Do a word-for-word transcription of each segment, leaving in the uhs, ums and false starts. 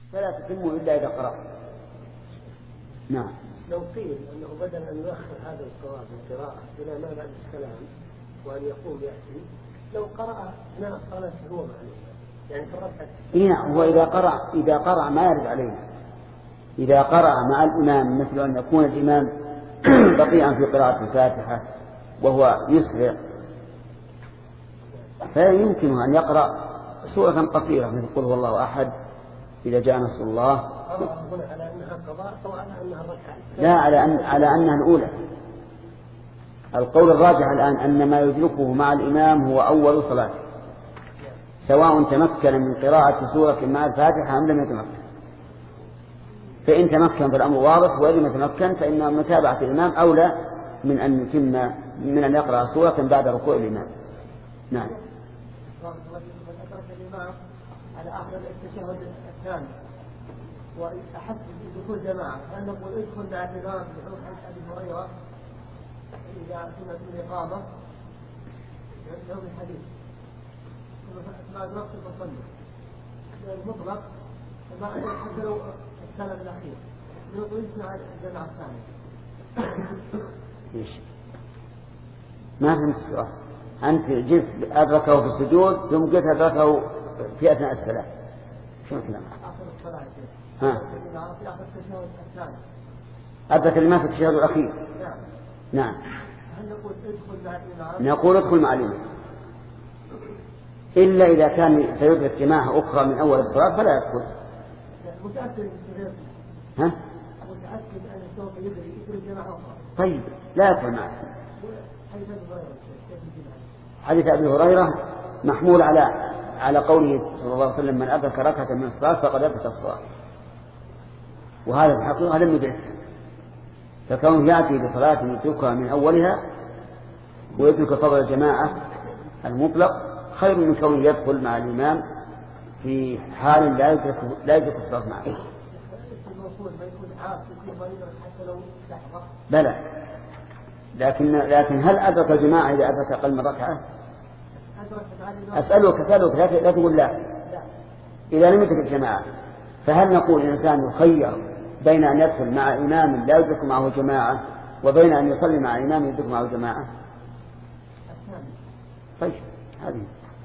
فلا تتم إلا إذا قرأ. نعم. لو قيل أنه بدل أن يؤخر هذا القراءة بالقراءة إلى ما بعد السلام وأن يقوم يأتي، لو قرأ أثناء الصلاة هو معلوم يعني في الركعة. إيه هو إذا قرأ إذا قرأ ما يرد عليه. إذا قرأ مع الإمام مثل أن يكون الإمام بطيئا في قراءة الفاتحة وهو يسرع، فيمكنه أن يقرأ سورة قصيرة مثل قل هو الله أحد إذا جاء نصر الله. على أنها قضاء أو على أنها ركعة؟ لا، على أن على أنها الأولى. القول الراجح الآن أن ما يدركه مع الإمام هو أول صلاته، سواء تمكن من قراءة سورة مع الفاتحة أم لم يتمكن. فإن تمكن فالأمر واضح، وإن لم يتمكن فإن متابعة الإمام أولى من أن يتم من أن يقرأ سورة بعد ركوع الإمام. نعم. وذكرت الإمام على آخر التشهد الثاني وأحس بدخول جماعة، هل نقول ادخل مع الإمام بحكم أبي هريرة إذا كنا في الإقامة يوم الحديث ما الوقت المصلي المطلق ما حتى لو السلام الأخير نقول مع الجماعة الثانية. إيش؟ ما فهمت السؤال. أنت جئت أدركه في السجود ثم قلت أدركه في أثناء الصلاة. شو الكلام؟ آخر الصلاة. ها. في آخر التشهد الثاني. أدرك الإمام في التشهد الأخير. نعم. نعم. هل نقول ادخل مع الإمام؟ نقول ادخل مع الإمام. إلا إذا كان سيدرك جماعة أخرى من أول الصلاة فلا يدخل. متأكد من ها؟ متأكد أن السوق يدري يدري جماعة أخرى. طيب لا يدخل معه. حديث أبي هريرة. حديث أبي هريرة محمول على على قوله صلى الله عليه وسلم من أدرك ركعة من الصلاة فقد أدرك الصلاة، وهذا في الحقيقة لم يدرك، فكونه يأتي بصلاة يتركها من أولها ويترك فضل الجماعة المطلق خير من كونه يدخل مع الإمام في حال لا يدرك لا يدرك الصلاة معه. بلى، لكن لكن هل أدرك الجماعة إذا أدرك أقل من ركعة؟ أسألك أسألك لا تقول لا. إذا لم يدرك الجماعة فهل نقول الإنسان يخير بين أن يدخل مع إمام لا يدرك معه جماعة وبين أن يصلي مع إمام يدرك معه جماعة؟ طيب هذه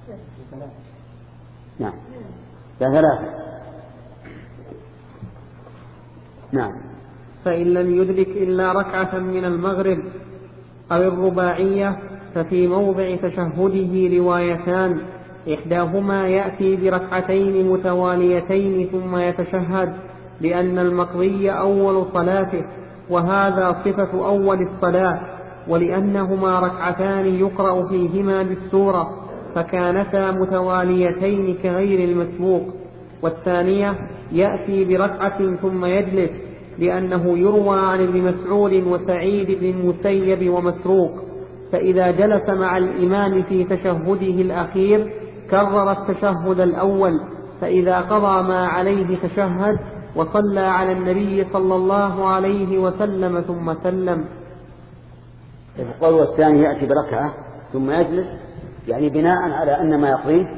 نعم ثلاثة. نعم. فإن لم يدرك إلا ركعة من المغرب أو الرباعية ففي موضع تشهده روايتان، إحداهما يأتي بركعتين متواليتين ثم يتشهد لأن المقضي أول صلاته، وهذا صفة أول الصلاة، ولأنهما ركعتان يقرأ فيهما بالسورة فكانتا متواليتين كغير المسبوق. والثانية يأتي بركعة ثم يجلس لأنه يروى عن ابن مسعود وسعيد بن المسيب ومسروق، فإذا جلس مع الإمام في تشهده الأخير كرر التشهد الأول، فإذا قضى ما عليه تشهد وصلى على النبي صلى الله عليه وسلم ثم سلم. القول الثاني يأتي بركعة ثم يجلس يعني بناء على أن ما يقضيه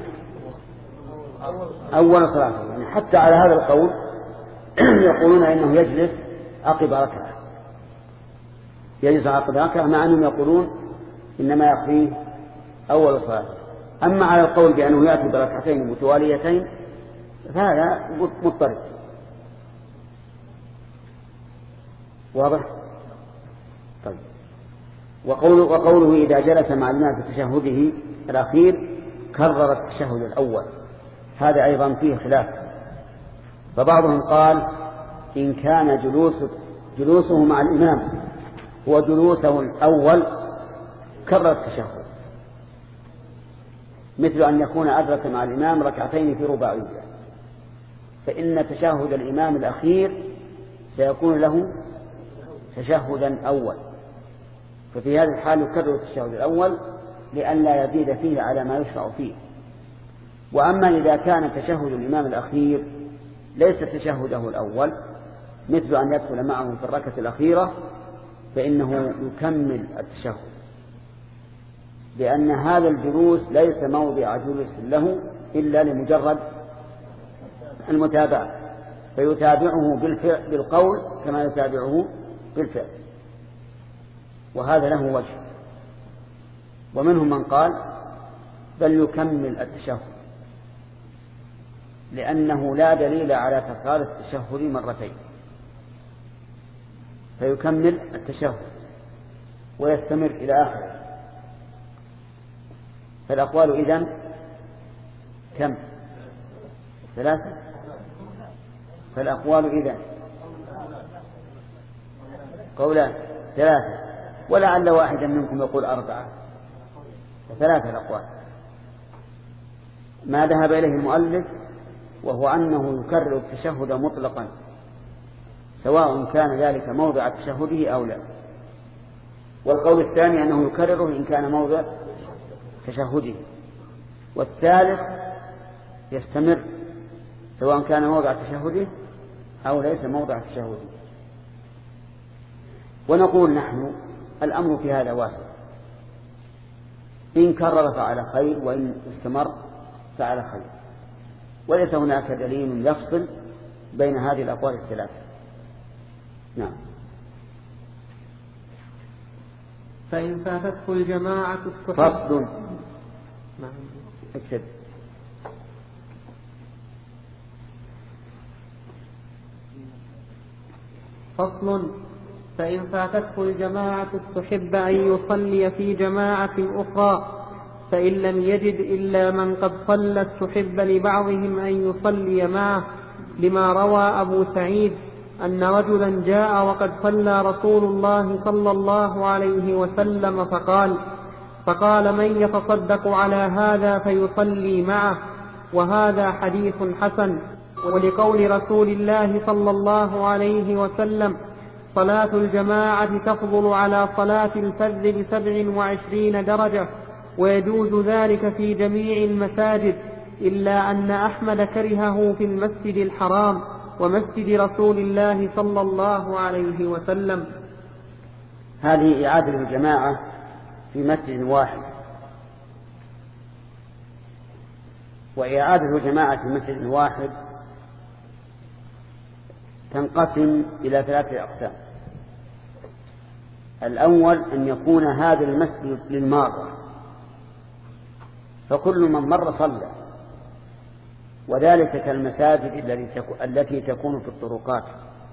أول صلاة، يعني حتى على هذا القول يقولون إنه يجلس عقب ركعة، يجلس عقب ركعة مع أنهم يقولون إنما يقضيه أول صلاة. أما على القول بأنه يأتي بركعتين متواليتين فهذا مضطرب. واضح؟ طيب. وقوله, وقوله إذا جلس مع الناس في تشهده الأخير كرر التشهد الأول، هذا أيضا فيه خلاف. فبعضهم قال إن كان جلوس جلوسه مع الإمام هو جلوسه الأول كرر التشهد، مثل أن يكون أدرك مع الإمام ركعتين في رباعية، فإن تشهد الإمام الأخير سيكون له تشهدا أول، ففي هذه الحال يكرر التشهد الأول لئلا يزيد فيه على ما يشرع فيه. وأما إذا كان تشهد الإمام الأخير ليس تشهده الأول مثل أن يدخل معه في الركعة الأخيرة فإنه يكمل التشهد، لأن هذا الجلوس ليس موضع جلوس له إلا لمجرد المتابعة، فيتابعه بالفعل بالقول كما يتابعه بالفعل، وهذا له وجه. ومنهم من قال بل يكمل التشهد، لأنه لا دليل على تكرار التشهد مرتين، فيكمل التشهد ويستمر إلى آخره. فالأقوال إذن كم؟ ثلاثة. فالأقوال إذن قولان ثلاثة، ولعل واحدا منكم يقول أربعة، ثلاثة الأقوال. ما ذهب إليه المؤلف وهو أنه يكرر التشهد مطلقا سواء كان ذلك موضع تشهده أو لا، والقول الثاني أنه يكرره إن كان موضع تشهده، والثالث يستمر سواء كان موضع تشهده أو ليس موضع تشهده. ونقول نحن الأمر في هذا واسع، إن كرر فعلى خير، وإن استمر فعلى خير، وليس هناك دليل يفصل بين هذه الأقوال الثلاثة. نعم. فإن فاتته الجماعة فصل. نعم. اكتب. فصل. فإن فاتته الجماعة استحب أن يصلي في جماعة أخرى، فإن لم يجد إلا من قد صلى استحب لبعضهم أن يصلي معه، لما روى أبو سعيد أن رجلا جاء وقد صلى رسول الله صلى الله عليه وسلم فقال فقال من يتصدق على هذا فيصلي معه، وهذا حديث حسن. ولقول رسول الله صلى الله عليه وسلم صلاة الجماعة تفضل على صلاة الفذ بسبع وعشرين درجة، ويجوز ذلك في جميع المساجد، إلا أن أحمد كرهه في المسجد الحرام ومسجد رسول الله صلى الله عليه وسلم. هذه إعادة الجماعة في مسجد واحد، وإعادة الجماعة في مسجد واحد تنقسم إلى ثلاثة أقسام. الأول أن يكون هذا المسجد للمارة، فكل من مر صلى، وذلك كالمساجد التي تكون في الطرقات،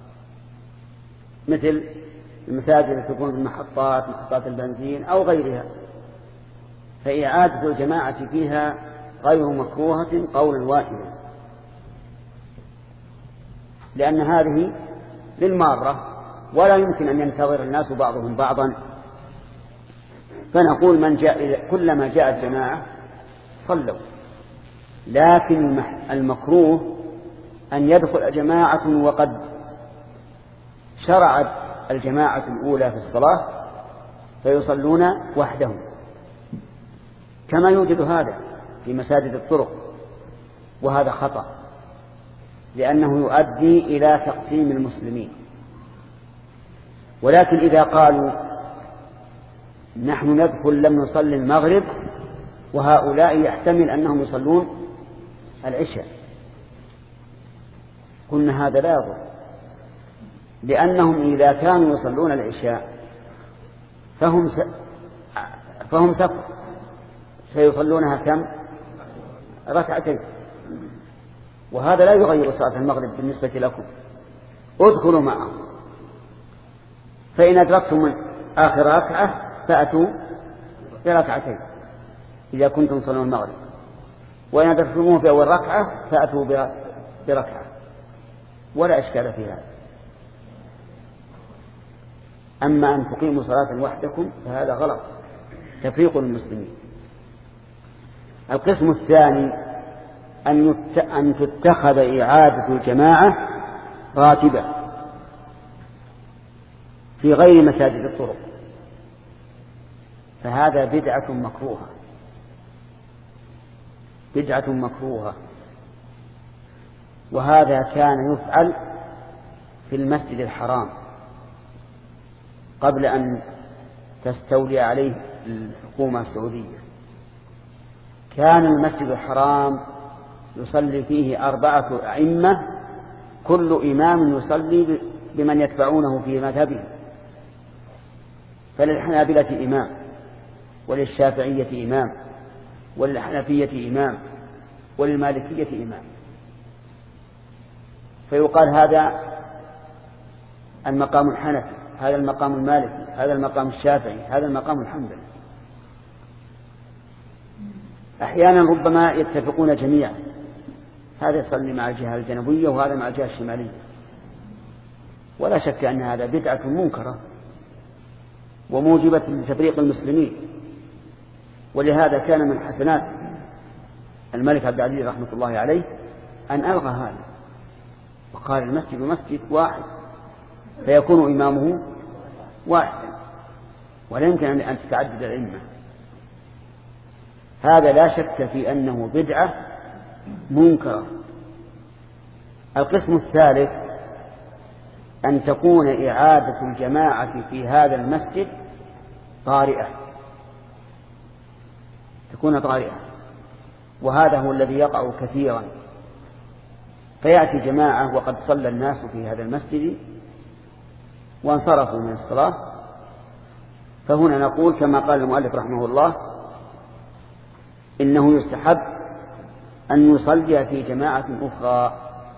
مثل المساجد التي تكون في المحطات، محطات البنزين أو غيرها، فإعادة الجماعة فيها غير مكروهة قولا واحدا، لأن هذه للمارة ولا يمكن أن ينتظر الناس بعضهم بعضا، فنقول من جاء كلما جاءت جماعة صلوا. لكن المكروه أن يدخل جماعة وقد شرعت الجماعة الأولى في الصلاة فيصلون وحدهم، كما يوجد هذا في مساجد الطرق، وهذا خطأ، لأنه يؤدي إلى تقسيم المسلمين. ولكن إذا قالوا نحن ندخل لم نصلي المغرب وهؤلاء يحتمل أنهم يصلون العشاء، قلنا هذا لا يضر، لأنهم إذا كانوا يصلون العشاء فهم س... فهم سفر سيصلونها كم؟ ركعتين، وهذا لا يغير صلاة المغرب بالنسبة لكم. ادخلوا معه، فإن أدركتم من آخر ركعة فأتوا بركعتين إذا كنتم تصلون المغرب، وإن أدركتموه في أول ركعة فأتوا بركعة، ولا إشكال في هذا. أما أن تقيموا صلاة وحدكم فهذا غلط، تفريق المسلمين. القسم الثاني أن تتخذ إعادة الجماعة راتبة في غير مساجد الطرق، فهذا بدعة مكروهة، بدعة مكروهة. وهذا كان يفعل في المسجد الحرام قبل أن تستولي عليه الحكومة السعودية. كان المسجد الحرام يصلي فيه أربعة أئمة كل إمام يصلي بمن يتبعونه في مذهبه، فللحنابلة إمام، وللشافعية إمام، وللحنفية إمام، وللمالكية إمام. فيقال هذا المقام الحنفي، هذا المقام المالكي، هذا المقام الشافعي، هذا المقام الحنبلي. أحيانا ربما يتفقون جميعا، هذا يصلي مع الجهة الجنوبية وهذا مع الجهة الشمالية، ولا شك أن هذا بدعة منكرة وموجبة لتفريق المسلمين. ولهذا كان من حسنات الملك عبد العزيز رحمة الله عليه أن ألغى هذا، وقال المسجد مسجد واحد فيكون إمامه واحد، ولا يمكن أن تتعدد الأئمة. هذا لا شك في أنه بدعة منكرة. القسم الثالث أن تكون إعادة الجماعة في هذا المسجد طارئة، تكون طارئة، وهذا هو الذي يقع كثيرا. فيأتي جماعة وقد صلى الناس في هذا المسجد وانصرفوا من الصلاة، فهنا نقول كما قال المؤلف رحمه الله إنه يستحب أن يصلي في جماعة أخرى.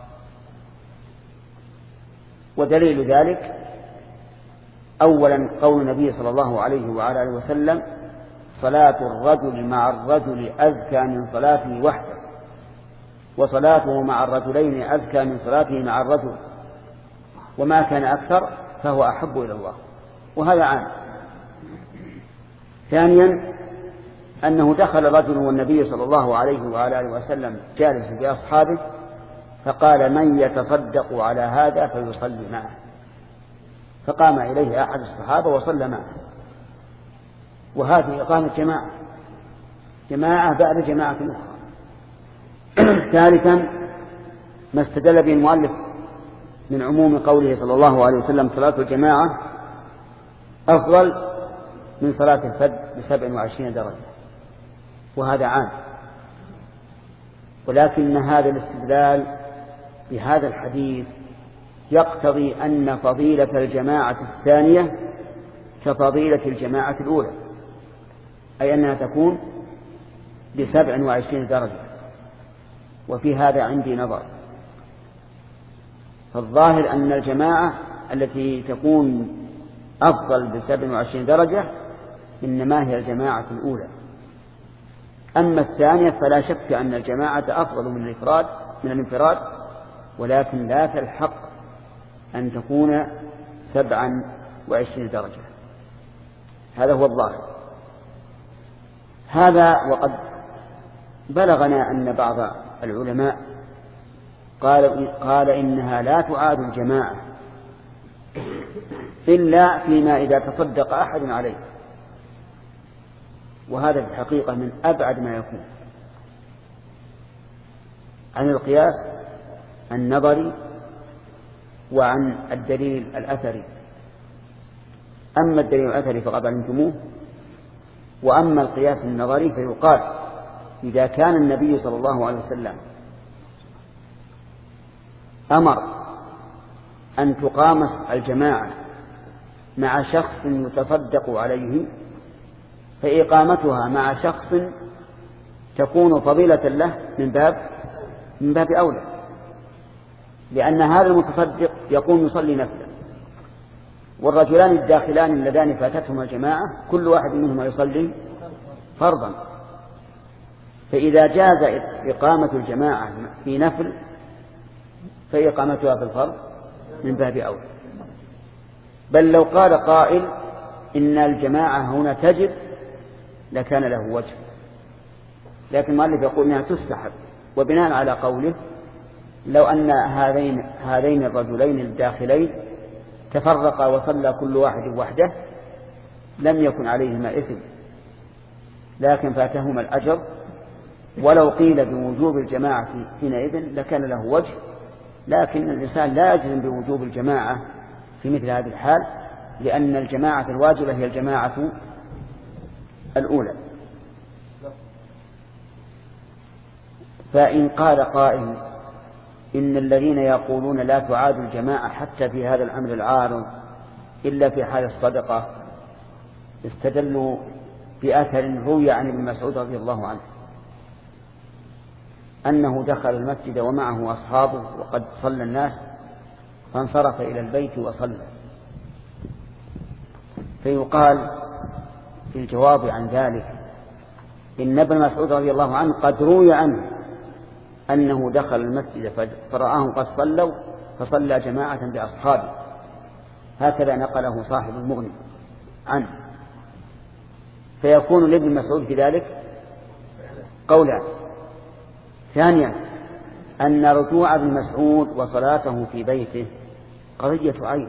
ودليل ذلك أولا قول النبي صلى الله عليه وعلى آله وسلم: صلاة الرجل مع الرجل أزكى من صلاته وحده، وصلاته مع الرجلين أزكى من صلاته مع الرجل، وما كان أكثر فهو أحب إلى الله. وهذا عام. ثانيا أنه دخل رجل والنبي صلى الله عليه وعلى آله وسلم جالس بأصحابه، فقال: من يتصدق على هذا فيصلي معه، فقام إليه أحد الصحابة وصلى معه. وهذه إقامة جماعة جماعة بعد جماعة أخرى. ثالثا ما استدل به المؤلف من عموم قوله صلى الله عليه وسلم: صلاة الجماعة أفضل من صلاة الفرد بسبع وعشرين درجة، وهذا عام. ولكن هذا الاستدلال بهذا الحديث يقتضي أن فضيلة الجماعة الثانية كفضيلة الجماعة الأولى، أي أنها تكون بسبع وعشرين درجة. وفي هذا عندي نظر، فالظاهر أن الجماعة التي تكون أفضل بسبع وعشرين درجة إنما هي الجماعة الأولى. أما الثانية فلا شك أن الجماعة أفضل من الانفراد من الانفراد ولكن لا تلحق أن تكون سبعا وعشرين درجة. هذا هو الظاهر. هذا وقد بلغنا أن بعض العلماء قال, قال إنها لا تعاد الجماعة إلا فيما إذا تصدق أحد عليه، وهذا في الحقيقة من أبعد ما يكون عن القياس النظري وعن الدليل الأثري. أما الدليل الأثري فقد علمتموه، وأما القياس النظري فيقال إذا كان النبي صلى الله عليه وسلم أمر أن تقام الجماعة مع شخص يتصدق عليه، فإقامتها مع شخص تكون فضيلة له من باب من باب أولى، لأن هذا المتصدق يقوم يصلي نفلا، والرجلان الداخلان اللذان فاتتهما الجماعة كل واحد منهما يصلي فرضا. فإذا جاز إقامة الجماعة في نفل فإقامتها في الفرض من باب أولى. بل لو قال قائل إن الجماعة هنا تجب لكان له وجه، لكن المؤلف يقول إنها تستحب، وبناء على قوله لو أن هذين هذين الرجلين الداخلين تفرقا وصلى كل واحد وحده لم يكن عليهما إثم، لكن فاتهما الأجر. ولو قيل بوجوب الجماعة حينئذ لكان له وجه، لكن الإنسان لا يجزم بوجوب الجماعة في مثل هذه الحال، لأن الجماعة الواجبة هي الجماعة الأولى. فإن قال قائل إن الذين يقولون لا تعاد الجماعة حتى في هذا الأمر العارض إلا في حال الصدقة استدلوا بأثر روي عن ابن مسعود رضي الله عنه أنه دخل المسجد ومعه أصحابه وقد صلى الناس فانصرف إلى البيت وصلى. فيقال في الجواب عن ذلك إن ابن مسعود رضي الله عنه قد روي عنه أنه دخل المسجد فرآهم قد صلوا فصلى جماعة بأصحابه، هكذا نقله صاحب المغني عنه. فيكون لابن مسعود في ذلك قولان. ثانيا أن رجوع ابن مسعود وصلاته في بيته قضية عين،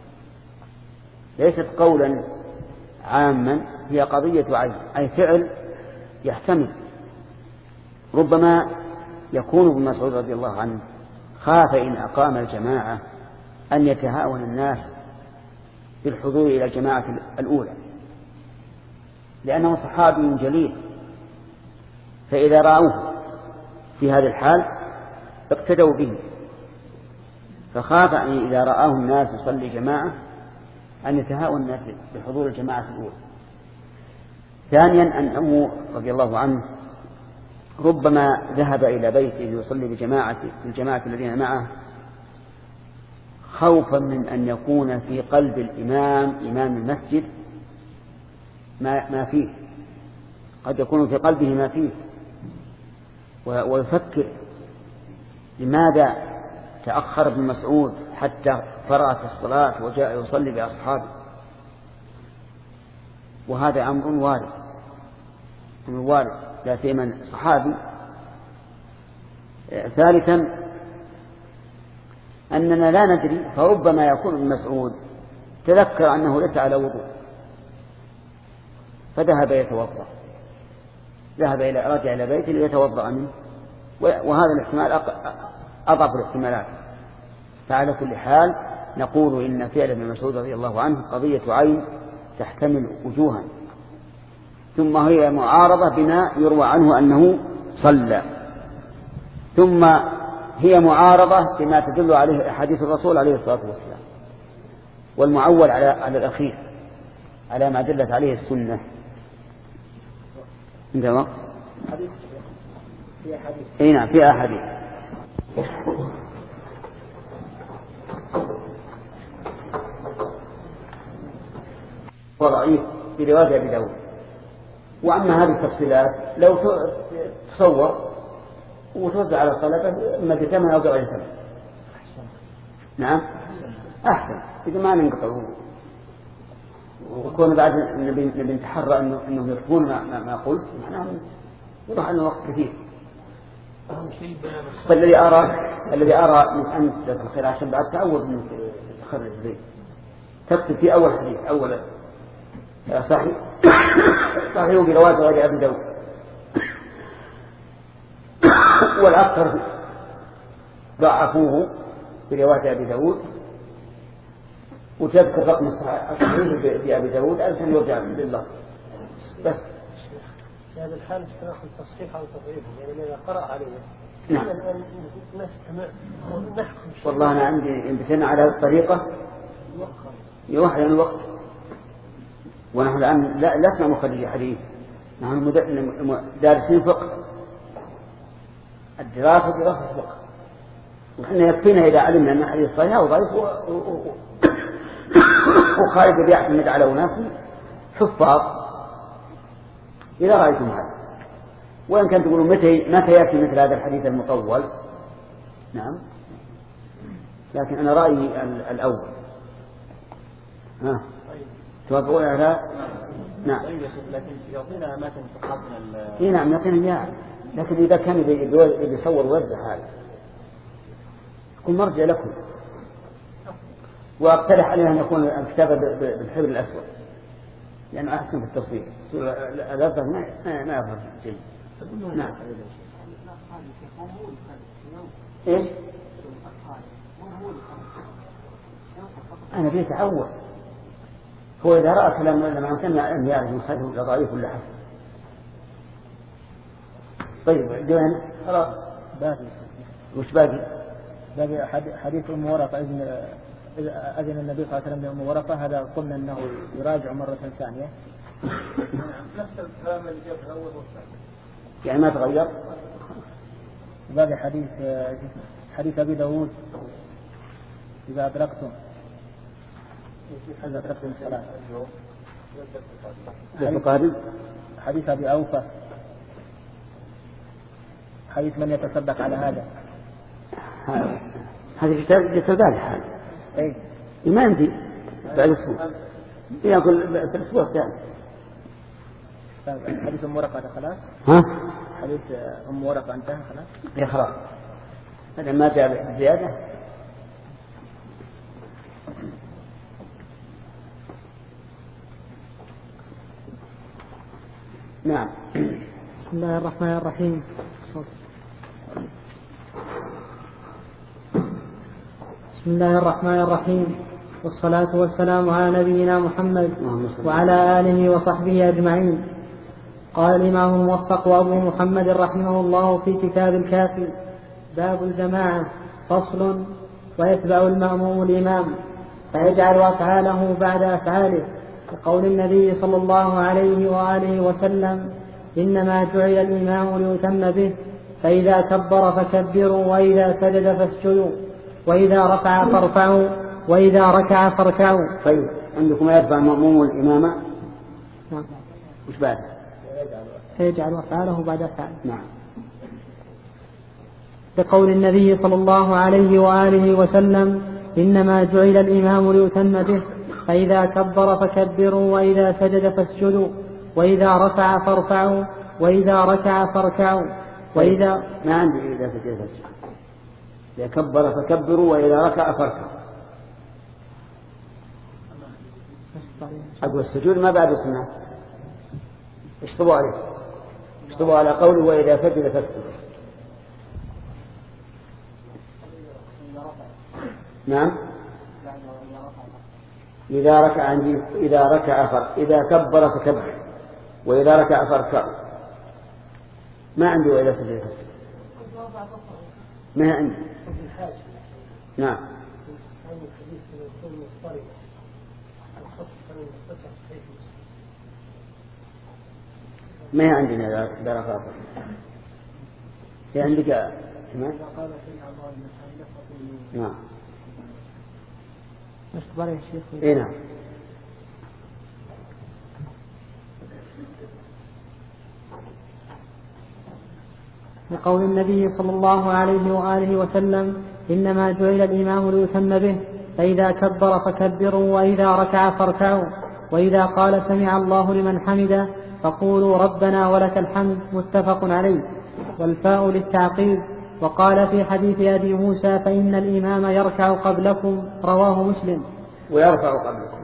ليست قولا عاما، هي قضية عين، أي فعل يحتمل. ربما يكون ابن مسعود رضي الله عنه خاف إن أقام الجماعة أن يتهاون الناس بالحضور إلى الجماعة الأولى، لأنه صحابي جليل، فإذا رأوه في هذه الحال اقتدوا به، فخاف أن إذا رآه الناس يصلي جماعة أن يتهاون الناس بحضور الجماعة الأولى. ثانيا أنه رضي الله عنه ربما ذهب إلى بيته ليصلي بجماعة الجماعة الذين معه خوفا من أن يكون في قلب الإمام إمام المسجد ما, ما فيه، قد يكون في قلبه ما فيه ويفكر لماذا تأخر ابن مسعود حتى فرغت الصلاة وجاء يصلي بأصحابه، وهذا أمر وارد أمر وارد لا سيما صحابي. ثالثا أننا لا ندري، فربما يكون ابن مسعود تذكر أنه ليس على وضوء فذهب يتوضأ، ذهب إلى رجع إلى بيته ليتوضأ منه، وهذا الاحتمال أضعف الاحتمالات. فعلى كل حال نقول إن فعل ابن مسعود رضي الله عنه قضية عين تحتمل وجوها، ثم هي معارضة بما يروى عنه أنه صلى، ثم هي معارضة بما تدل عليه أحاديث الرسول عليه الصلاة والسلام، والمعول على على الأخير على ما دلت عليه السنة. عندما في أحاديث أي نعم في أحاديث. وضعيف في رواية أبي داود. وأما هذه التفصيلات لو تصور وتوزع على الطلبة إما بثمن أو بغير ثمن. نعم أحسن إذا ما ننقطع، وكون بعد نبي نتحرى إنه إنه يفهمون ما ما قلت معناه يروح عن وقت كثير. فالذي أرى الذي أرى من أن تدخل الخير عشان بعد تعود إنه تخرج زي تكتب في أول حديث أول صحيح صحيح برواية غير أبي داود، والأكثر ضعفوه برواية أبي داود، وتذكر رقم الصحيح بأبي داود عشان يرجع لله. بس في هذا الحال استراح التصحيح أو تضعيفه، يعني إذا قرأ عليه نعم. الآن نستمع ونحكم. والله أنا عندي انتهينا على هذه الطريقة يوحي عن الوقت، ونحن الآن لسنا مخرجي حديث، نحن دارسين فقه، الدراسة دراسة فقه، ونحن يكفينا إذا علمنا أن حديث صحيح أو ضعيف وخالد بيعتمد على أناس حفاظ إذا رأيتم هذا. وإن كان تقولوا متى متى يأتي مثل هذا الحديث المطول، نعم، لكن أنا رأيي الأول. ها توافقون على؟ نعم. لكن يعطينا أماكن تقاطنا. إيه نعم يعطينا إياه، لكن إذا كان يصور وزع هذا يكون مرجع لكم. وأقترح علينا أن يكون الكتابة بالحبر الأسود لأنه أحسن في التصوير، الأظهر ما ما يظهر جيد. نعم. إيه؟ أنا في تعود، هو إذا رأى كلام لما سمع أن يعرف من خيره ولا ضعيف ولا حسن. طيب دون خلاص باقي وش باقي؟ حديث أم ورقة إذن أذن النبي صلى الله عليه وسلم لأم ورقة، هذا قلنا أنه يراجع مرة ثانية. نفس الكلام اللي جاء في الأول والثاني، يعني ما تغير. باقي حديث حديث أبي داود إذا أدركتم إذا أدركتم الصلاة. حديث حديث أبي أوفى، حديث من يتصدق على هذا. هذا كتاب جسدان هذا. إيه. ما يمضي بعد أسبوع. يأكل في الأسبوع الثاني. حديث أم ورقة خلاص. ها؟ حديث أم ورقة انتهى خلاص. يا خلاص. هذا ما جاء زيادة. نعم. بسم الله الرحمن الرحيم. بسم الله الرحمن الرحيم، والصلاة والسلام على نبينا محمد وعلى آله وصحبه أجمعين. قال الإمام الموفق أبو محمد رحمه الله في كتاب الكافي: باب الجماعة. فصل: ويتبع المأموم الإمام فيجعل أفعاله بعد أفعاله، لقول النبي صلى الله عليه وآله وسلم: إنما جعل الإمام ليتم به، فإذا كبر فكبروا، وإذا سجد فاسجدوا، وإذا رفع فارفعوا، وإذا ركع فاركعوا. طيب، عندكم يتبع المأموم الإمام. نعم. وش بعد؟ فيجعل أفعاله بعد أفعاله. نعم. لقول النبي صلى الله عليه وآله وسلم: إنما جعل الإمام ليتم به، فإذا كبر فكبروا، وإذا سجد فاسجدوا، وإذا رفع فارفعوا، وإذا ركع فاركعوا، وإذا ما عندي إذا سجد فاسجدوا، إذا كبر فكبروا، وإذا ركع فاركعوا. أقول السجود ما بعد السنة. اشطبوا عليه، اشطبوا على قوله وإذا سجد فاسجدوا. نعم. إذا ركع عندي إذا ركع فر إذا كبر فكبر، وإذا ركع فاركعوا. ما عندي وإذا سجد فاسجدوا، ما عندي. نعم. ما عندنا إذا رفع. هي عندك كمان. نعم. أشتبه يا شيخ. إيه نعم. لقول النبي صلى الله عليه وآله وسلم: إنما جعل الإمام ليتم به، فإذا كبر فكبروا، وإذا ركع فاركعوا، وإذا قال سمع الله لمن حمده فقولوا ربنا ولك الحمد. متفق عليه. والفاء للتعقيب. وقال في حديث أبي موسى: فإن الإمام يركع قبلكم. رواه مسلم. ويرفع قبلكم.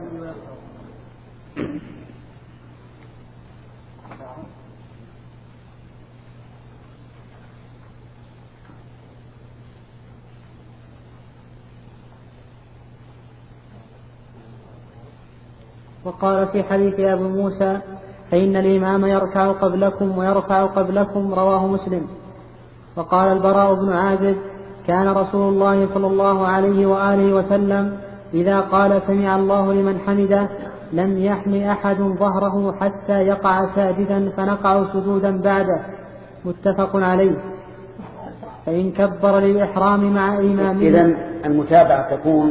وقال في حديث أبي موسى: فإن الإمام يركع قبلكم ويرفع قبلكم. رواه مسلم. وقال البراء بن عازب: كان رسول الله صلى الله عليه وآله وسلم إذا قال سمع الله لمن حمده لم يحن أحد ظهره حتى يقع ساجدا فنقع سجودا بعده. متفق عليه. فإن كبر للإحرام مع إمامه. إذن المتابعة تكون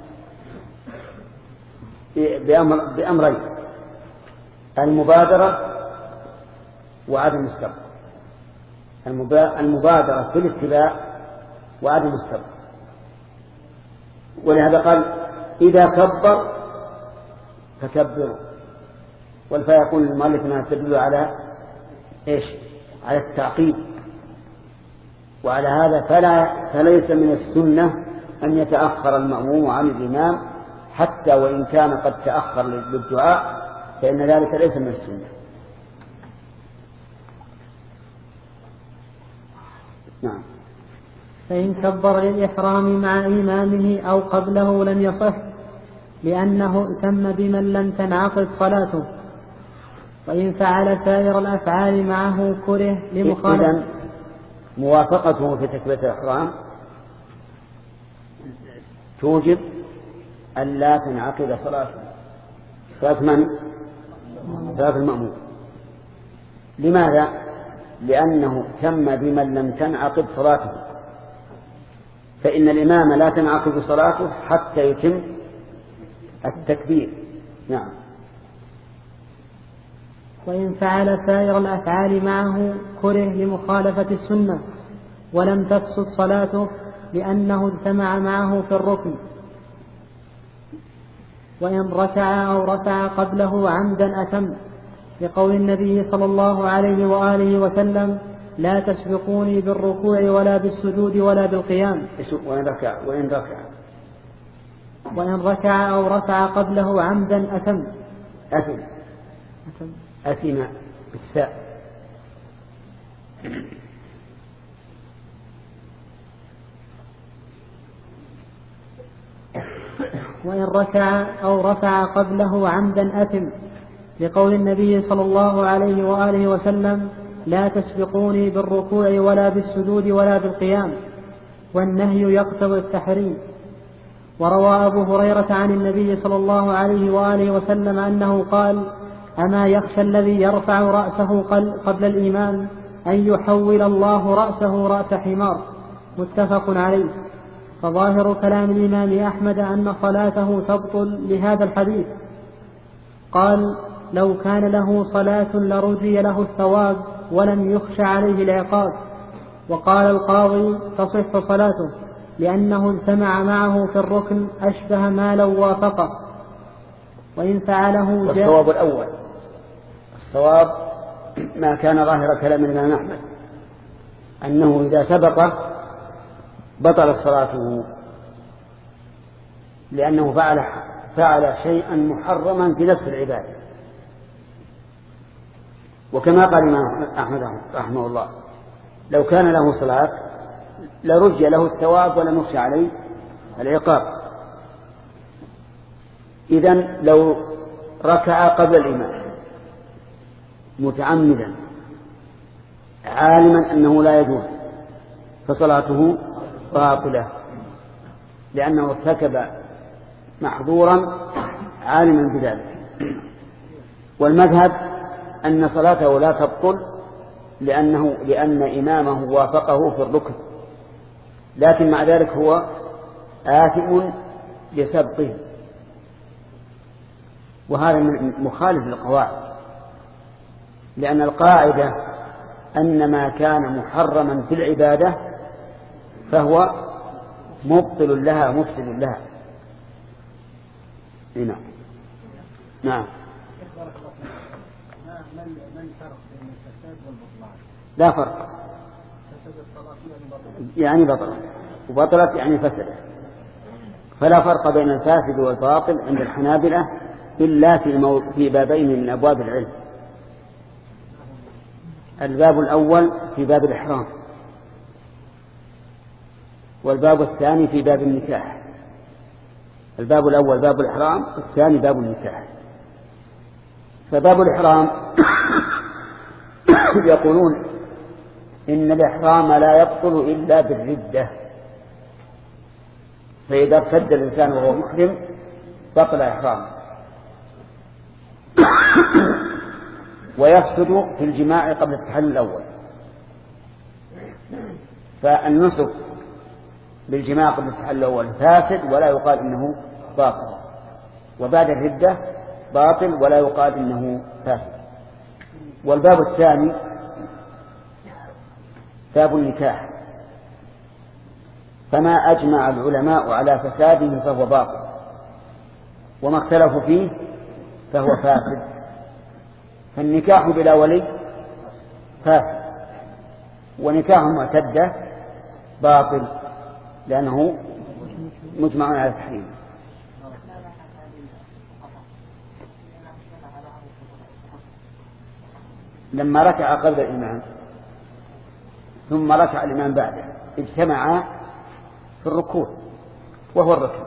بأمر بأمرين: المبادرة وعدم السبق. المبادرة في الاتباع وعدم السبق. ولهذا قال: إذا كبر فكبروا. والفاء يقول المؤلف أنها تدل على إيش؟ على التعقيب. وعلى هذا فلا فليس من السنة أن يتأخر المأموم عن الإمام حتى وإن كان قد تأخر للدعاء، فإن ذلك ليس من السنة. نعم. فإن كبر للإحرام مع إمامه أو قبله لم يصح، لأنه ائتم بمن لم تنعقد صلاته. وإن فعل سائر الأفعال معه كره لمخالفة. إذن موافقته في تكبيرة الإحرام توجب أن لا تنعقد صلاته، صلاة من؟ صلاة المأموم. لماذا؟ لأنه تم بمن لم تنعقد صلاته، فإن الإمام لا تنعقد صلاته حتى يتم التكبير. نعم. وإن فعل سائر الأفعال معه كره لمخالفة السنة ولم تفسد صلاته لأنه اجتمع معه في الركن. وإن ركع أو رفع قبله عمدا أتم، لقول النبي صلى الله عليه وآله وسلم: لا تسبقوني بالركوع ولا بالسجود ولا بالقيام. وإن ركع وإن ركع وإن ركع أو رفع قبله عمدا أتم. أتم أتم بالساء. وإن ركع أو رفع قبله عمدا أتم، لقول النبي صلى الله عليه وآله وسلم: لا تسبقوني بالركوع ولا بالسجود ولا بالقيام. والنهي يقتضي التحريم. وروى أبو هريرة عن النبي صلى الله عليه وآله وسلم أنه قال: أما يخشى الذي يرفع رأسه قبل الإمام أن يحول الله رأسه رأس حمار. متفق عليه. فظاهر كلام الإمام أحمد أن صلاته تبطل لهذا الحديث. قال: لو كان له صلاة لرجي له الثواب ولم يخش عليه العقاب. وقال القاضي: تصح صلاته لأنه اجتمع معه في الركن أشبه ما لو وافقه. وإن فعله جاء. والصواب الأول، الصواب ما كان ظاهر كلام الإمام أحمد أنه إذا سبقه بطلت صلاته، لأنه فعل فعل شيئا محرما في نفس العبادة. وكما قال الإمام أحمد رحمه الله: لو كان له صلاة لرجي له الثواب ولم يخشى عليه العقاب. إذن لو ركع قبل الإمام متعمدا عالما أنه لا يجوز فصلاته باطلة، لأنه ارتكب محظورا عالما بذلك. والمذهب أن صلاته لا تبطل لأنه لأن إمامه وافقه في الركن، لكن مع ذلك هو آثم لسبقه، وهذا مخالف للقواعد، لأن القاعدة أن ما كان محرما في العبادة فهو مبطل لها مفسد لها. هنا. نعم. لا فرق، يعني بطلت، وبطلت يعني فسدت، فلا فرق بين الفاسد والباطل عند الحنابلة إلا في, مو... في بابين من أبواب العلم. الباب الأول في باب الإحرام، والباب الثاني في باب النكاح. الباب الأول باب الإحرام، والثاني باب النكاح. فباب الإحرام يقولون إن الإحرام لا يبطل إلا بالردة، فإذا ارتد الإنسان وهو محرم بطل إحرامه. ويفسد في الجماع قبل التحلل الأول، فالنسك بالجماع قبل التحلل الأول فاسد ولا يقال إنه باطل، وبعد الردة باطل ولا يقال إنه فاسد. والباب الثاني باب النكاح، فما أجمع العلماء على فساده فهو باطل، وما اختلفوا فيه فهو فاسد. فالنكاح بلا ولي فاسد، ونكاح معتدة باطل لأنه مجمع على التحريم. لما ركع قبل الإمام ثم ركع الإمام بعده اجتمعا في الركوع وهو الركع.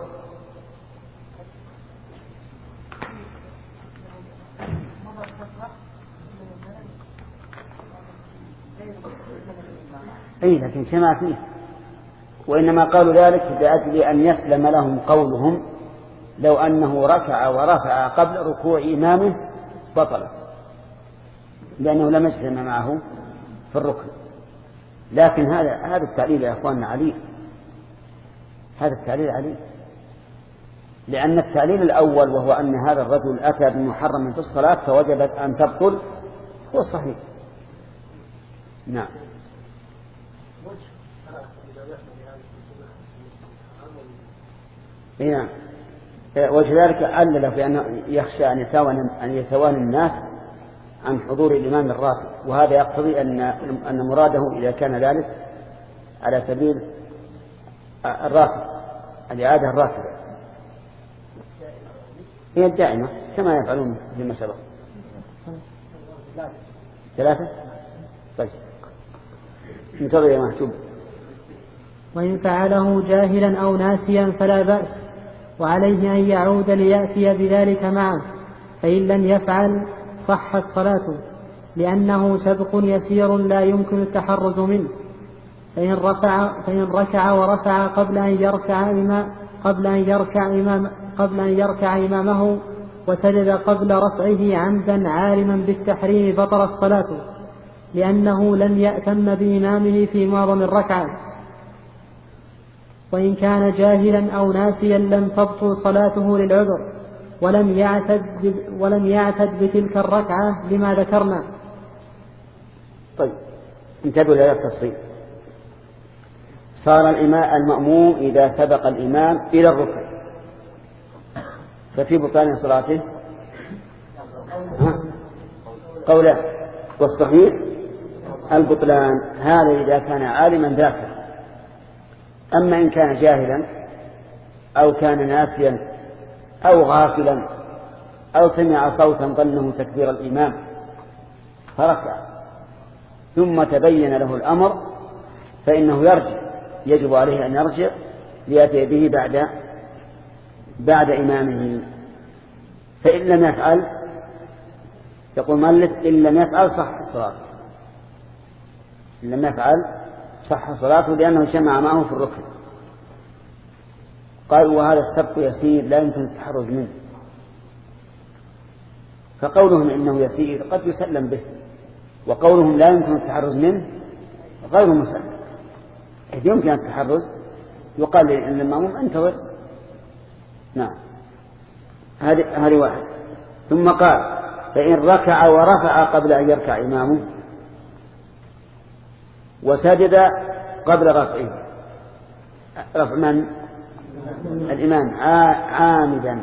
أي لكن اجتمع فيه وإنما قالوا ذلك لأجل أن يسلم لهم قولهم لو أنه ركع ورفع قبل ركوع إمامه بطل، لأنه لم يسلم معه في الركن. لكن هذا هذا التعليل يا أخواننا عليه، هذا التعليل عليه، لأن التعليل الأول وهو أن هذا الرجل أتى بمحرم في الصلاة فوجبت أن تبطل هو الصحيح. نعم. نعم. وكذلك علل في أنه يخشى أن يتوانى أن يتوانى الناس عن حضور الإمام الراتب، وهذا يقتضي أن أن مراده إذا كان ذلك على سبيل الراتب الإعادة الراتبة هي الدائمة كما يفعلون فيما سبق. ثلاثة. طيب انتظر يا محجوب. وإن فعله جاهلا أو ناسيا فلا بأس، وعليه أن يعود ليأتي بذلك معه، فإن لم يفعل صحت صلاته، لأنه سبق يسير لا يمكن التحرز منه. فإن رفع فإن ركع ورفع قبل أن يركع إمام قبل أن يركع إمام قبل أن يركع إمامه وسجد قبل رفعه عمدا عالما بالتحريم بطلت صلاته، لأنه لم يأتم بإمامه في معظم الركعة. وإن كان جاهلا أو ناسيا لم تبطل صلاته للعذر، ولم يعتد ولم يعتد بتلك الركعة لما ذكرنا. طيب انتبهوا لهذا التفصيل. صار الإمام المأموم إذا سبق الإمام إلى الركن ففي بطلان صلاته قولا، والصحيح البطلان هذا إذا كان عالما ذاكرا. أما إن كان جاهلا أو كان ناسيا أو غافلا أو سمع صوتا ظنه تكبير الإمام فركع ثم تبين له الأمر فإنه يرجع، يجب عليه أن يرجع ليأتي به بعد بعد إمامه. فإن لم يفعل يقول مؤلف إن لم يفعل صح صلاته، إن لم يفعل صح صلاته لأنه جمع معه في الركن. قال وهذا السبق يسير لا يمكن التحرز منه. فقولهم إنه يسير قد يسلم به، وقولهم لا يمكن التحرز منه غير مسلم. إذ يمكن التحرز يقال للمأموم انتظر. نعم هذه هذه واحد. ثم قال فإن ركع ورفع قبل أن يركع إمامه وسجد قبل رفعه، رفع من؟ الإمام عامدا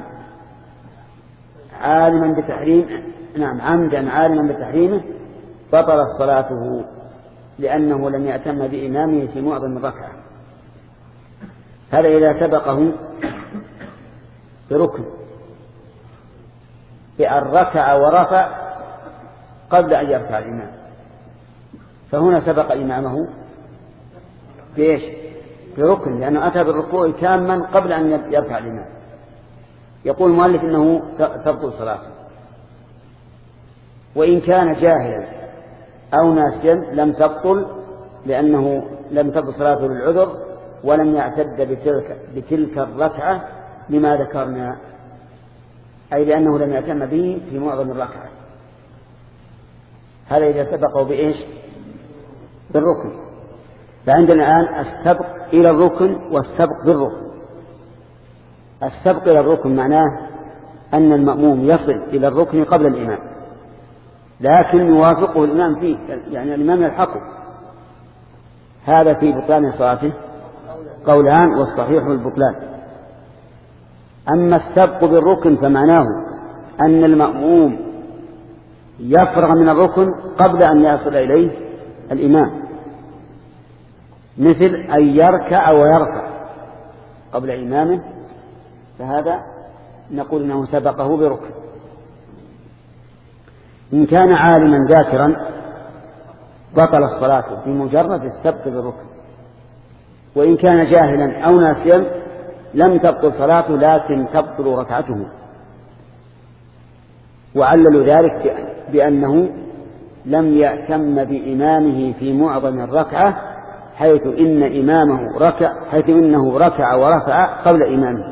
عالما بتحريم نعم عمدا عالما بتحريمه بطلت صلاته، لأنه لم يأتم بإمامه في معظم الركعة. هذا إذا سبقه بركن بأن ركع ورفع قبل أن يركع الإمام، فهنا سبق إمامه بإيش؟ بركن، لأنه أتى بالركوع تاما قبل أن يركع الإمام. يقول المؤلف إنه تبطل صلاته. وإن كان جاهلا أو ناسيا لم تبطل، لأنه لم تبطل صلاته للعذر ولم يعتد بتلك, بتلك الركعة لما ذكرنا، أي لأنه لم يأتم به في معظم الركعة. هذا إذا سبقه بإيش؟ بالركن. فعندنا الآن السبق إلى الركن والسبق بالركن. السبق إلى الركن معناه أن المأموم يصل إلى الركن قبل الإمام، لكن يوافقه الإمام فيه، يعني الإمام يلحقه. هذا في بطلان صلاته قولان، والصحيح البطلان. أما السبق بالركن فمعناه أن المأموم يفرغ من الركن قبل أن يصل إليه الإمام، مثل أن يركع ويرفع قبل إمامه، فهذا نقول إنه سبقه بركن. إن كان عالما ذاكرا بطل الصلاة بمجرد السبق بالركن. وإن كان جاهلا أو ناسيا لم تبطل صلاته لكن تبطل ركعته. وعللوا ذلك بأنه لم يأتم بإمامه في معظم الركعة حيث إن إمامه ركع حيث إنه ركع ورفع قبل إمامه.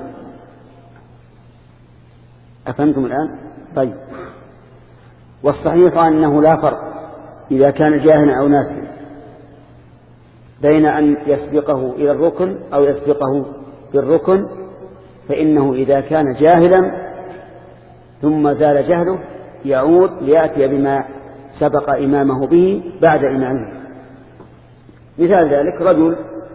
أفهمتم الآن؟ طيب. والصحيح أنه لا فرق إذا كان جاهلا أو ناسيا بين أن يسبقه إلى الركن أو يسبقه بالركن، فإنه إذا كان جاهلا ثم زال جهله يعود ليأتي بما سبق إمامه به بعد إمامه. مثال ذلك رجل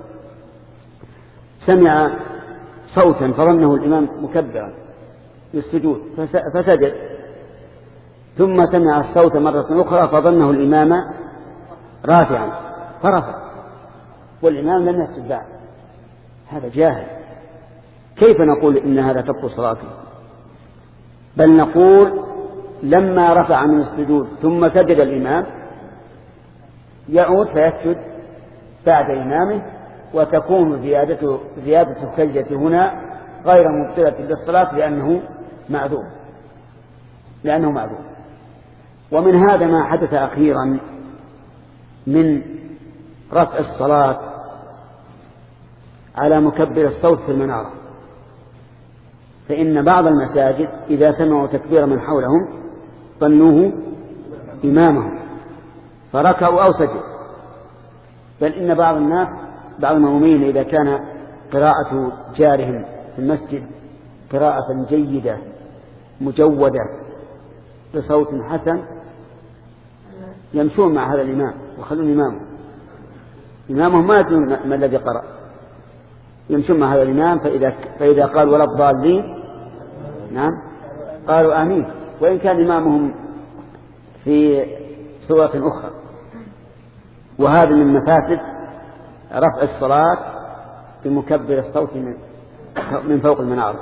سمع صوتا فظنه الإمام مكبرا للسجود فسجد، ثم سمع الصوت مرة أخرى فظنه الإمام رافعا فرفع والإمام لم يسجد بعد، هذا جاهل. كيف نقول إن هذا تبطل صلاته؟ بل نقول لما رفع من السجود ثم سجد الإمام يعود فيسجد بعد إمامه، وتكون زيادة زيادة السجدة هنا غير مبطلة للصلاة لأنه معذور لأنه معذور. ومن هذا ما حدث أخيرا من رفع الصلاة على مكبر الصوت في المنارة، فإن بعض المساجد إذا سمعوا تكبير من حولهم ظنوه إمامهم فركعوا أو سجدوا، بل إن بعض الناس بعض المؤمنين إذا كان قراءة جارهم في المسجد قراءة جيدة مجودة بصوت حسن يمشون مع هذا الإمام وخلون إمامه إمامه ما يدرون ما الذي قرأ، يمشون مع هذا الإمام، فإذا, فإذا قال ولا الضالين نعم قالوا آمين، وإن كان إمامهم في سورة أخرى. وهذا من مفاسد رفع الصلاة بمكبر الصوت من فوق المنارة.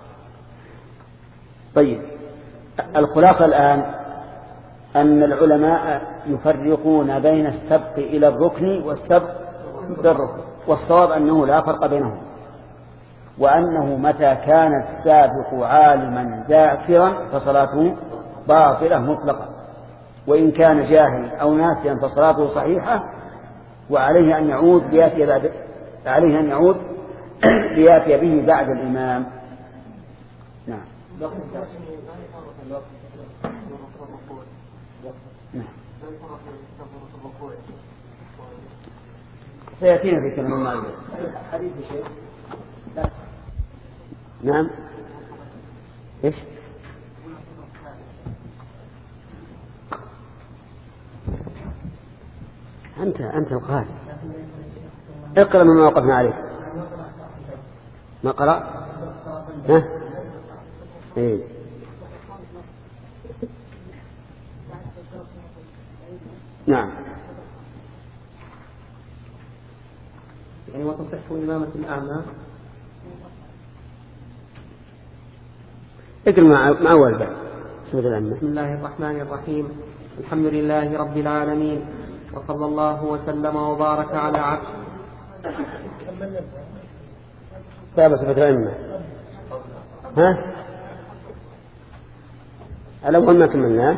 طيب، الخلاصة الآن أن العلماء يفرقون بين السبق إلى الركن والسبق بالركن، والصواب أنه لا فرق بينهم، وأنه متى كان السابق عالما ذاكرا فصلاته باطلة مطلقا، وإن كان جاهلا أو ناسيا فصلاته صحيحة، وعليه أن يعود ليأتي بعد عليه أن يعود ليأتي به بعد الإمام. نعم. سيأتينا في كلام المعلومات. نعم. إيش؟ أنت أنت القارئ، اقرأ مما وقفنا عليه. ما قرأ؟ ها؟ إيه. نعم. يعني وتصح إمامة الأعمى. اقرأ مع مع أول باب. بسم الله الرحمن الرحيم. الحمد لله رب العالمين، وصلى الله وسلم وبارك على عبده. باب صفة الأئمة. ها؟ الأول ما كملناه،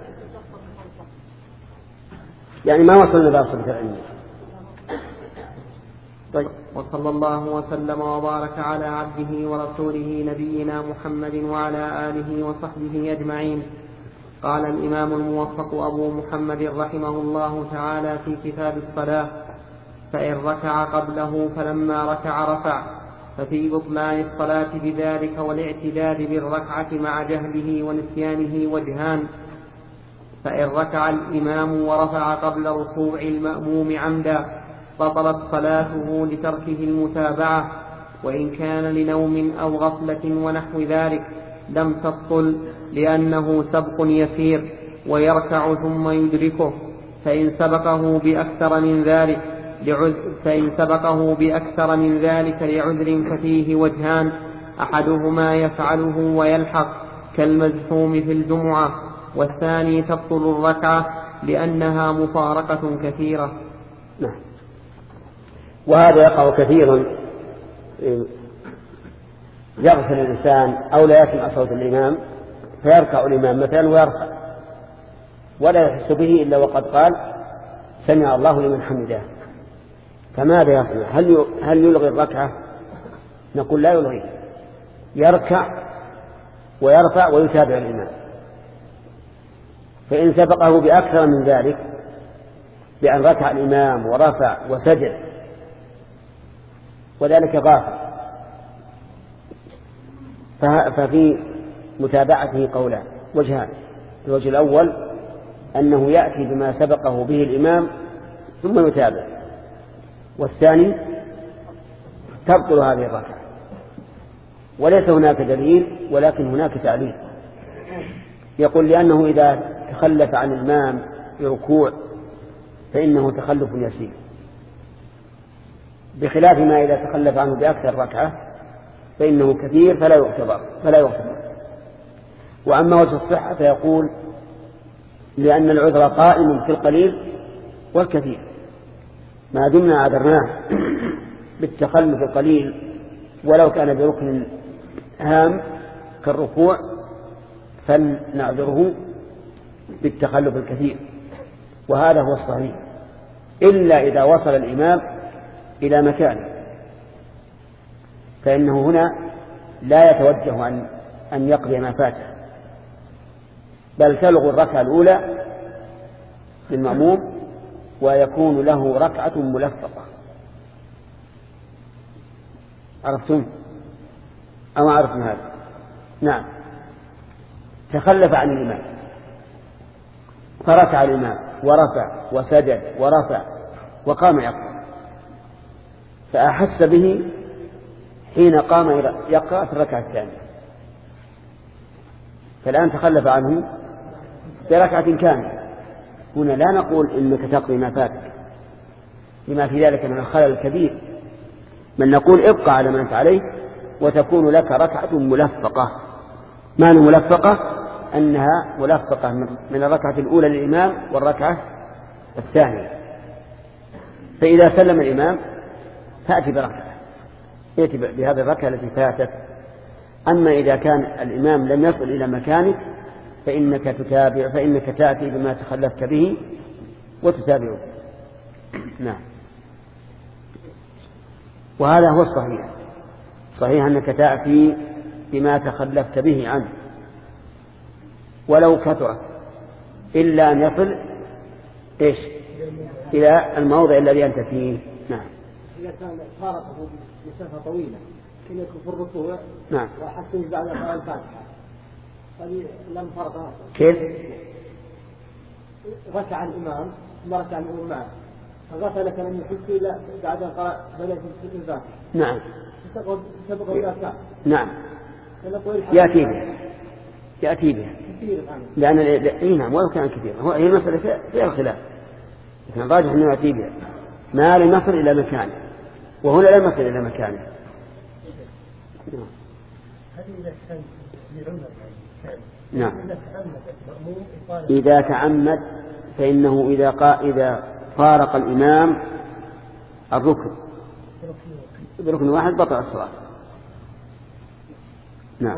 يعني ما وصلنا باب صفة الأئمة. طيب. وصلى الله وسلم وبارك على عبده ورسوله نبينا محمد وعلى آله وصحبه أجمعين. قال الإمام الموفق أبو محمد رحمه الله تعالى في كتاب الصلاة: فإن ركع قبله فلما ركع رفع، ففي بطلان الصلاة بذلك والاعتداد بالركعة مع جهله ونسيانه وجهان. فإن ركع الإمام ورفع قبل ركوع المأموم عمدا بطلت صلاته لتركه المتابعة، وإن كان لنوم أو غفلة ونحو ذلك لم تبطل، لأنه سبق يسير ويركع ثم يدركه. فإن سبقه بأكثر من ذلك لعذر فإن سبقه بأكثر من ذلك لعذر ففيه وجهان: أحدهما يفعله ويلحق كالمزحوم في الجمعة، والثاني تبطل الركعة لأنها مفارقة كثيرة. نعم. وهذا يقع كثيرا، يغفل الإنسان أو لا يسمع صوت الإمام فيركع الإمام مثلا ويرفع ولا يحس به إلا وقد قال سمع الله لمن حمده، فماذا يصنع؟ هل هل يلغي الركعة؟ نقول لا يلغي، يركع ويرفع ويتابع الإمام. فإن سبقه بأكثر من ذلك، بأن ركع الإمام ورفع وسجد وذلك غافل، ففي متابعته قولان وجهان. الوجه الأول أنه يأتي بما سبقه به الإمام ثم يتابع، والثاني تبطل هذه الركعة. وليس هناك دليل ولكن هناك تعليل، يقول لأنه إذا تخلف عن الإمام بركوع فإنه تخلف يسير، بخلاف ما إذا تخلف عنه بأكثر ركعة فإنه كثير فلا يعتبر فلا يعتبر. وأما وجه الصحة فيقول لأن العذر قائم في القليل والكثير، ما دمنا عذرناه بالتخلف القليل ولو كان بركن هام كالركوع فلنعذره بالتخلف الكثير، وهذا هو الصحيح، إلا إذا وصل الإمام إلى مكانه، فإنه هنا لا يتوجه عن أن يقضي ما فاته، بل تلغو الركعة الأولى للمأموم ويكون له ركعة ملفقة. عرفتم أو عرفتم هذا؟ نعم. تخلف عن الإمام فركع الإمام ورفع وسجد ورفع وقام يقرأ، فأحس به حين قام يقرأ في الركعة الثانية، فالآن تخلف عنه بركعة كاملة. هنا لا نقول إنك تقضي ما فاتك لما في ذلك من الخلل الكبير، بل نقول ابقى على ما أنت عليه وتكون لك ركعة ملفقة. معنى ملفقة أنها ملفقة من الركعة الأولى للإمام والركعة الثانية. فإذا سلم الإمام فأتي بركعة، يأتي بهذه الركعة التي فاتت. أما إذا كان الإمام لم يصل إلى مكانك فإنك تتابع فإنك تأتي بما تخلفت به وتتابعه. نعم. وهذا هو الصحيح، صحيح أنك تأتي بما تخلفت به عنه ولو كثرت، إلا أن يصل إيش إلى الموضع الذي أنت فيه. نعم. إذا كان فارقه مسافة طويلة كان يكون في الركوع نعم وحسن بعد قراءة الفاتحة، هذه لم فرق. كيف؟ ركع الإمام ثم ركع الإمام معه فغفل كلام يحس إلى بعد قراءة بدأ في الفاتحة. نعم. سبق إلى الفاتحة. نعم. يأتي بها يأتي بها لأن إيه نعم ولو كان كثير، هو هي المسألة فيها الخلاف، لكن الراجح أنه يأتي بها ما لم يصل إلى مكانه، وهنا لم يصل إلى مكانه. نعم. إذا تعمد فإنه إذا قا إذا فارق الإمام الركن بركن واحد بطل الصلاة. نعم.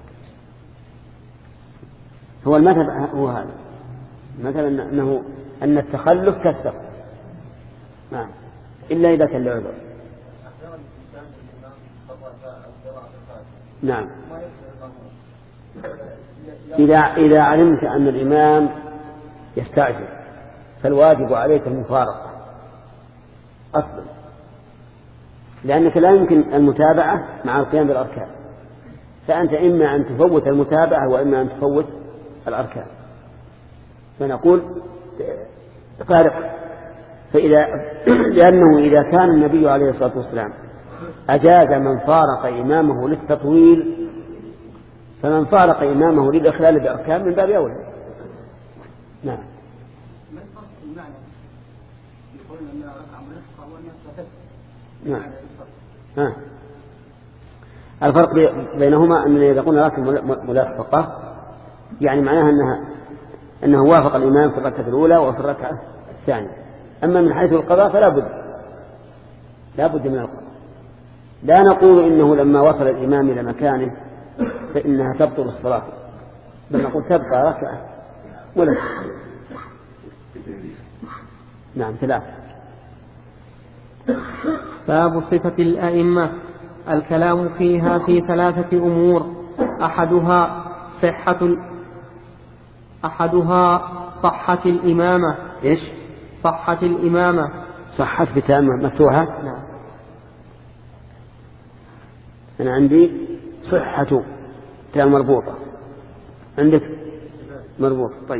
هو المذهب هو هذا، مثلا أنه أن التخلف كالسبق. نعم. إلا إذا كان لعذر. نعم. إذا إذا علمت أن الإمام يستعجل فالواجب عليك المفارقة أصلا، لأنك لا يمكن المتابعة مع القيام بالأركان، فأنت إما أن تفوت المتابعة وإما أن تفوت الأركان، فنقول فارق. فإذا لأنه إذا كان النبي عليه الصلاة والسلام أجاز من فارق إمامه للتطويل، فمن فارق إمامه للإخلال بأركان من باب أولى. نعم. ما الفرق في المعنى؟ يقولون أنها ركعة ملفقة وأنها ثبت. نعم. ها. الفرق بينهما أن إذا قلنا ركعة ملفقة يعني معناها أنها أنه وافق الإمام في الركعة الأولى وفي الركعة الثانية. أما من حيث القضاء فلا بد لا بد من القضاء. لا نقول إنه لما وصل الإمام إلى مكانه فإنها تبطل الصلاة، بل نقول تبقى ركعة ولا. نعم. ثلاثة. باب صفة الأئمة. الكلام فيها في ثلاثة أمور: أحدها صحة ال... أحدها صحة الإمامة. إيش؟ صحة الإمامة. صحة بتاء مفتوحة. نعم. أنا عندي صحة تاء مربوطة، عندك مربوط. طيب.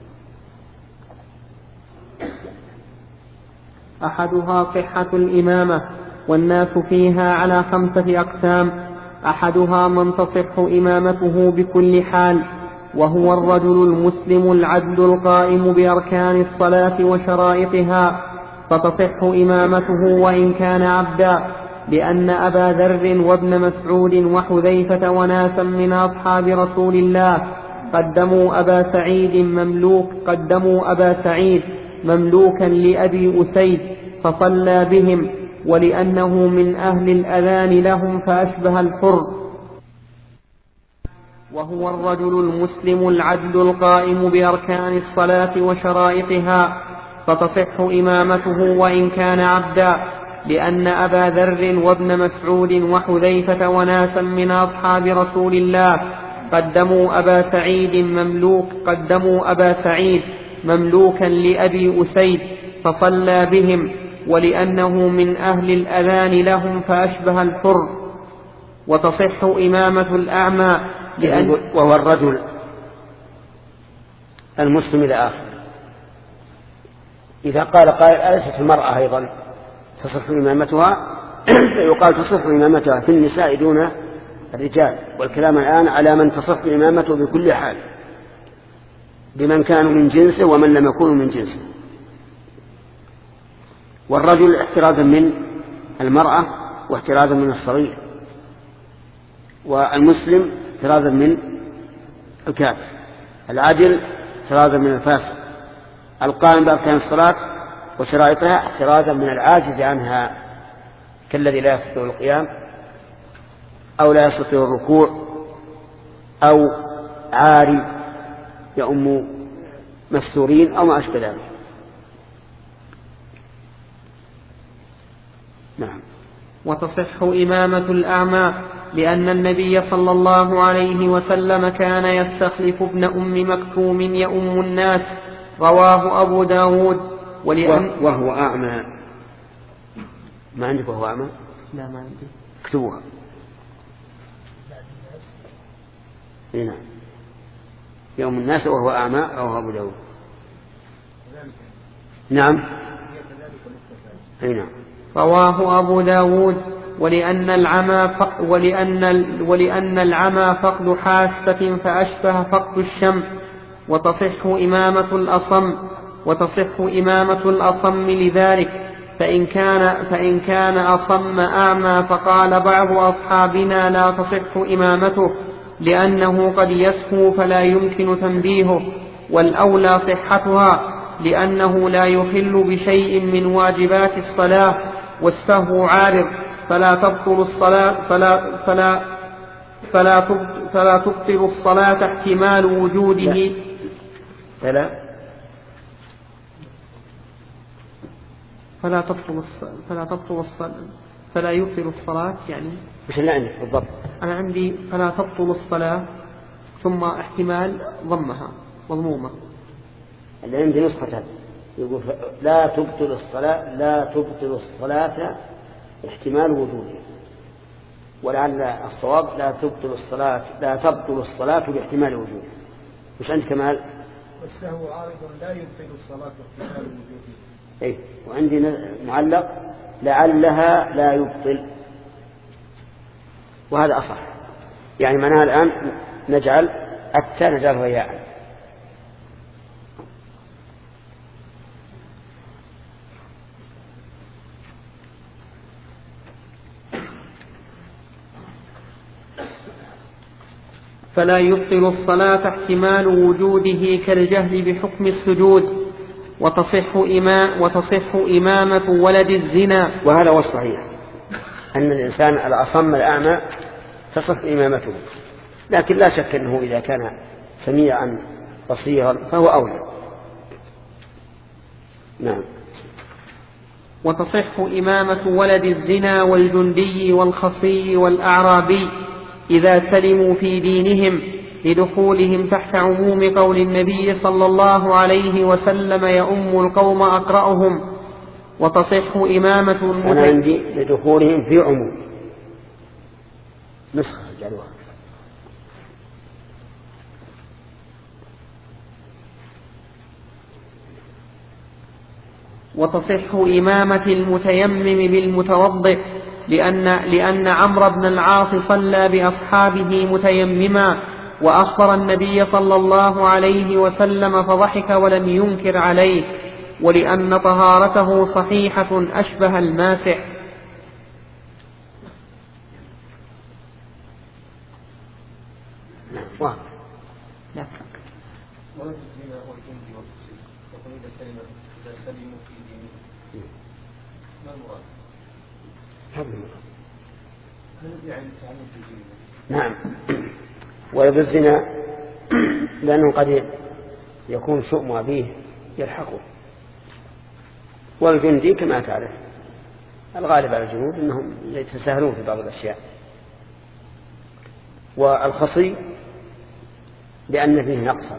أحدها صحة الإمامة، والناس فيها على خمسة أقسام: أحدها من تصح إمامته بكل حال، وهو الرجل المسلم العدل القائم بأركان الصلاة وشرائطها، فتصح إمامته وإن كان عبدا، لأن أبا ذر وابن مسعود وحذيفة وناسا من أصحاب رسول الله قدموا أبا سعيد مملوك قدموا أبا سعيد مملوكا لأبي أسيد فصلى بهم، ولأنه من أهل الأذان لهم فأشبه الحر، وهو الرجل المسلم العدل القائم بأركان الصلاة وشرائطها، فتصح إمامته وإن كان عبدا، لأن أبا ذر وابن مسعود وحذيفة وناسا من أصحاب رسول الله قدموا أبا سعيد مملوك قدموا أبا سعيد مملوكا لأبي أسيد فصلى بهم، ولأنه من أهل الأذان لهم فأشبه الحر. وتصح إمامة الأعمى لأن وهو الرجل المسلم إلى آخر. إذا قال قائل أليست المرأة أيضا تصح إمامتها؟ يقال تصح إمامتها في النساء دون الرجال، والكلام الآن على من تصح إمامته بكل حال، بمن كانوا من جنسه ومن لم يكونوا من جنسه. والرجل احترازا من المرأة واحترازا من الصغير، والمسلم احترازا من الكافر، العدل احترازا من الفاسق، القائم بأركان الصلاة وشرائطها احترازا من العاجز عنها، كالذي لا يستطيع القيام أو لا يستطيع الركوع أو عاري يؤم مستورين أو ما أشبه ذلك. نعم. وتصح إمامة الأعمى لأن النبي صلى الله عليه وسلم كان يستخلف ابن أم مكتوم يؤم الناس، رواه أبو داود. ولأن وهو أعمى. ما عندك وهو أعمى؟ لا ما عندي. اكتبوها. هنا يوم الناس وهو أعمى رواه أبو داود. نعم. هنا رواه أبو داود. ولأن العمى ف... ولأن ال... ولأن العمى فقد حاسة فأشبه فقد الشم. وتصح إمامة الأصم وتصح إمامة الأصم لذلك، فإن كان فإن كان أصم أعمى فقال بعض أصحابنا لا تصح إمامته لأنه قد يسهو فلا يمكن تنبيهه، والأولى صحتها لأنه لا يخل بشيء من واجبات الصلاة، والسهو عارض فلا تبطل الصلاة فلا فلا فلا تبطل, فلا تبطل الصلاة احتمال وجوده. فلا فلا تبطل فلا تبطل الصلاة فلا يبطل الصلاة يعني. مش اللي عندك بالضبط؟ أنا عندي فلا تبطل الصلاة ثم احتمال ضمها مضمومة. اللي عندي نسخة هذا يقول لا تبطل الصلاة لا تبطل الصلاة احتمال وجوده، ولعل الصواب لا تبطل الصلاة لا تبطل الصلاة باحتمال وجوده. مش عندك كمال؟ والسهو عارض لا يبطل الصلاة باحتمال وجوده. ايه، وعندي معلق لعلها لا يبطل، وهذا أصح. يعني معناها الآن نجعل التاء نجعلها ياء. فلا يبطل الصلاة احتمال وجوده كالجهل بحكم السجود. وتصح إمام وتصح إمامة ولد الزنا. وهذا هو الصحيح، أن الإنسان الأصم الأعمى تصح إمامته، لكن لا شك أنه إذا كان سميعا بصيرا فهو أولى. نعم. وتصح إمامة ولد الزنا والجندي والخصي والأعرابي إذا سلموا في دينهم لدخولهم تحت عموم قول النبي صلى الله عليه وسلم يؤم القوم أقرأهم. وتصح إمامة المتيمم. أنا عندي لدخولهم في عموم نسخة جعلوها. وتصح إمامة المتيمم بالمتوضئ لأن, لأن عمرو بن العاص صلى بأصحابه متيمما وأخبر النبي صلى الله عليه وسلم فضحك ولم ينكر عليه، ولأن طهارته صحيحة أشبه الماسح. لا. ولد الزنا والجندي والخصي يقول إذا سلم إذا سلموا في دينهم ما المراد؟ هذا المراد. يعني التعلم في دينهم. نعم. ولد الزنا لأنه قد يكون شؤم أبيه يلحقه، والجندي كما تعرف الغالب على الجنود أنهم يتساهلون في بعض الأشياء، والخصي لأن فيه نقصا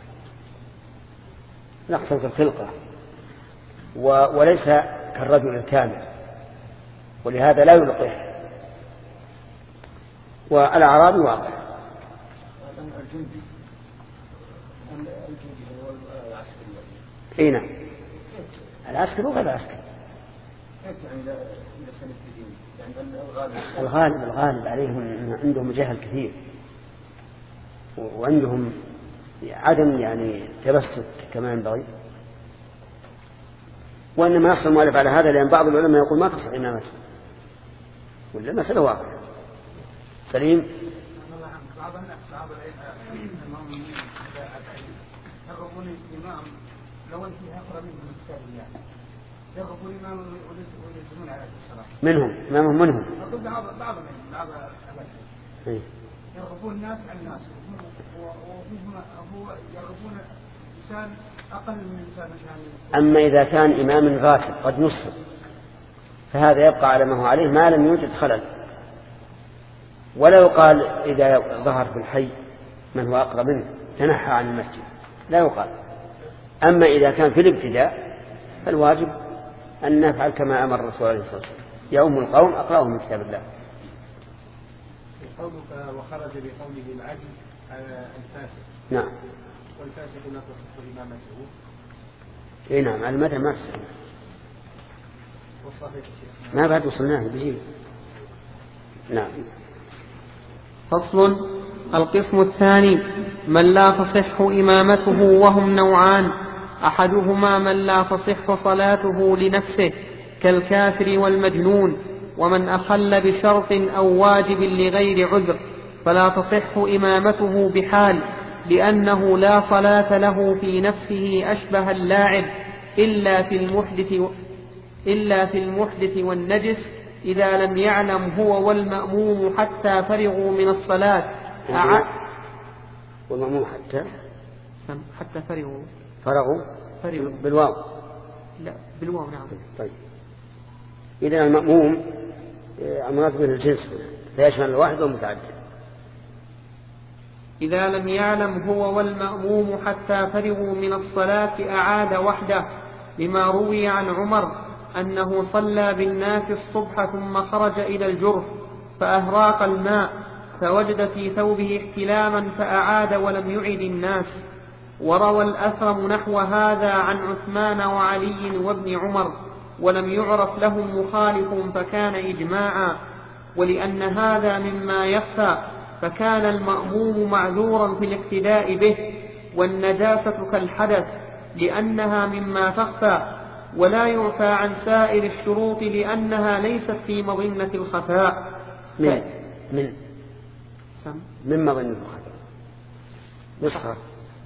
نقصا في الخلقة وليس كالرجل الكامل، ولهذا لا يلقح. والأعرابي واضح. الجندي الجندي هو العسكري. اي نعم، العسكري وغير العسكري. الغالب الغالب عليهم عندهم جهل كثير، وعندهم عدم يعني تبسط كما ينبغي. وإنما يصل المؤلف على هذا لأن بعض العلماء يقول ما تصح إمامته، ولا مسألة واقعة. سليم. بعض بعض المؤمنين يرغبون الإمام لو أنت أقرأ منهم الكتاب يعني يرغبون الإمام ويلزمون على الصلاة. منهم إمامهم منهم. أقول بعض بعض بعض الأمثلة يرغبون الناس عن الناس، وهم هو يرغبون إنسان أقل من إنسان يعني. أما إذا كان إمام غافل قد نصر فهذا يبقى على ما هو عليه ما لم يوجد خلل، ولا يقال إذا ظهر في الحي من هو أقرب منه تنحى عن المسجد، لا يقال. أما إذا كان في الابتداء فالواجب أن نفعل كما أمر الرسول عليه الصلاة والسلام يؤم القوم أقرأهم من كتاب الله. قولك وخرج بقوله العجل الفاسق. نعم. والفاسق لا تصح إمامته. إيه نعم، على المدى ما تصح. ما بعد وصلناه بجيب. نعم. فصل. القسم الثاني من لا تصح إمامته، وهم نوعان: أحدهما من لا تصح صلاته لنفسه كالكافر والمجنون، ومن أخل بشرط أو واجب لغير عذر فلا تصح إمامته بحال، لأنه لا صلاة له في نفسه أشبه اللاعب إلا في المحدث إلا في المحدث والنجس إذا لم يعلم هو والمأموم حتى فرغوا من الصلاة. أع... والمأموم حتى حتى فرغوا فرغوا, فرغوا. بالواو. لا بالواو. نعم. طيب إذن المأموم المراد به الجنس فيشمل الواحد والمتعدد. إذا لم يعلم هو والمأموم حتى فرغوا من الصلاة أعاد وحده، لما روي عن عمر أنه صلى بالناس الصبح ثم خرج إلى الجرف فأهراق الماء فوجد في ثوبه احتلاما فأعاد ولم يعد الناس. وروى الأثرم نحو هذا عن عثمان وعلي وابن عمر ولم يعرف لهم مخالف فكان إجماعا. ولأن هذا مما يخفى فكان المأموم معذورا في الاقتداء به، والنجاسة كالحدث لأنها مما تخفى، ولا يعفى عن سائر الشروط لأنها ليست في مظنة الخفاء. من من من مظنة الخفاء نسخة.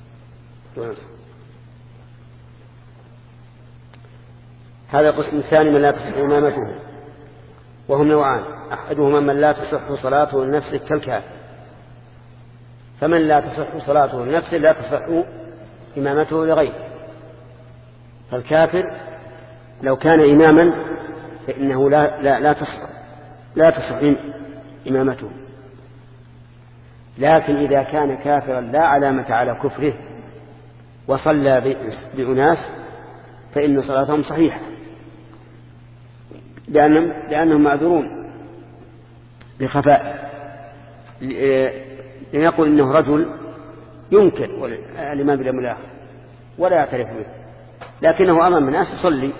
هذا القسم الثاني من لا تصح إمامته، وهم نوعان: أحدهما من لا تصح صلاته لنفسه كالكافر، فمن لا تصح صلاته لنفسه لا تصح إمامته لغيره. فالكافر لو كان إماما فإنه لا, لا, لا تصح لا تصح إمامته. لكن إذا كان كافرا لا علامة على كفره وصلى بأناس فإن صلاتهم صحيحة، لأنهم, لأنهم معذورون بخفاء. لنقول إنه رجل ينكر الإمام باليوم الآخر ولا يعترف به، لكنه أمام الناس يصلي،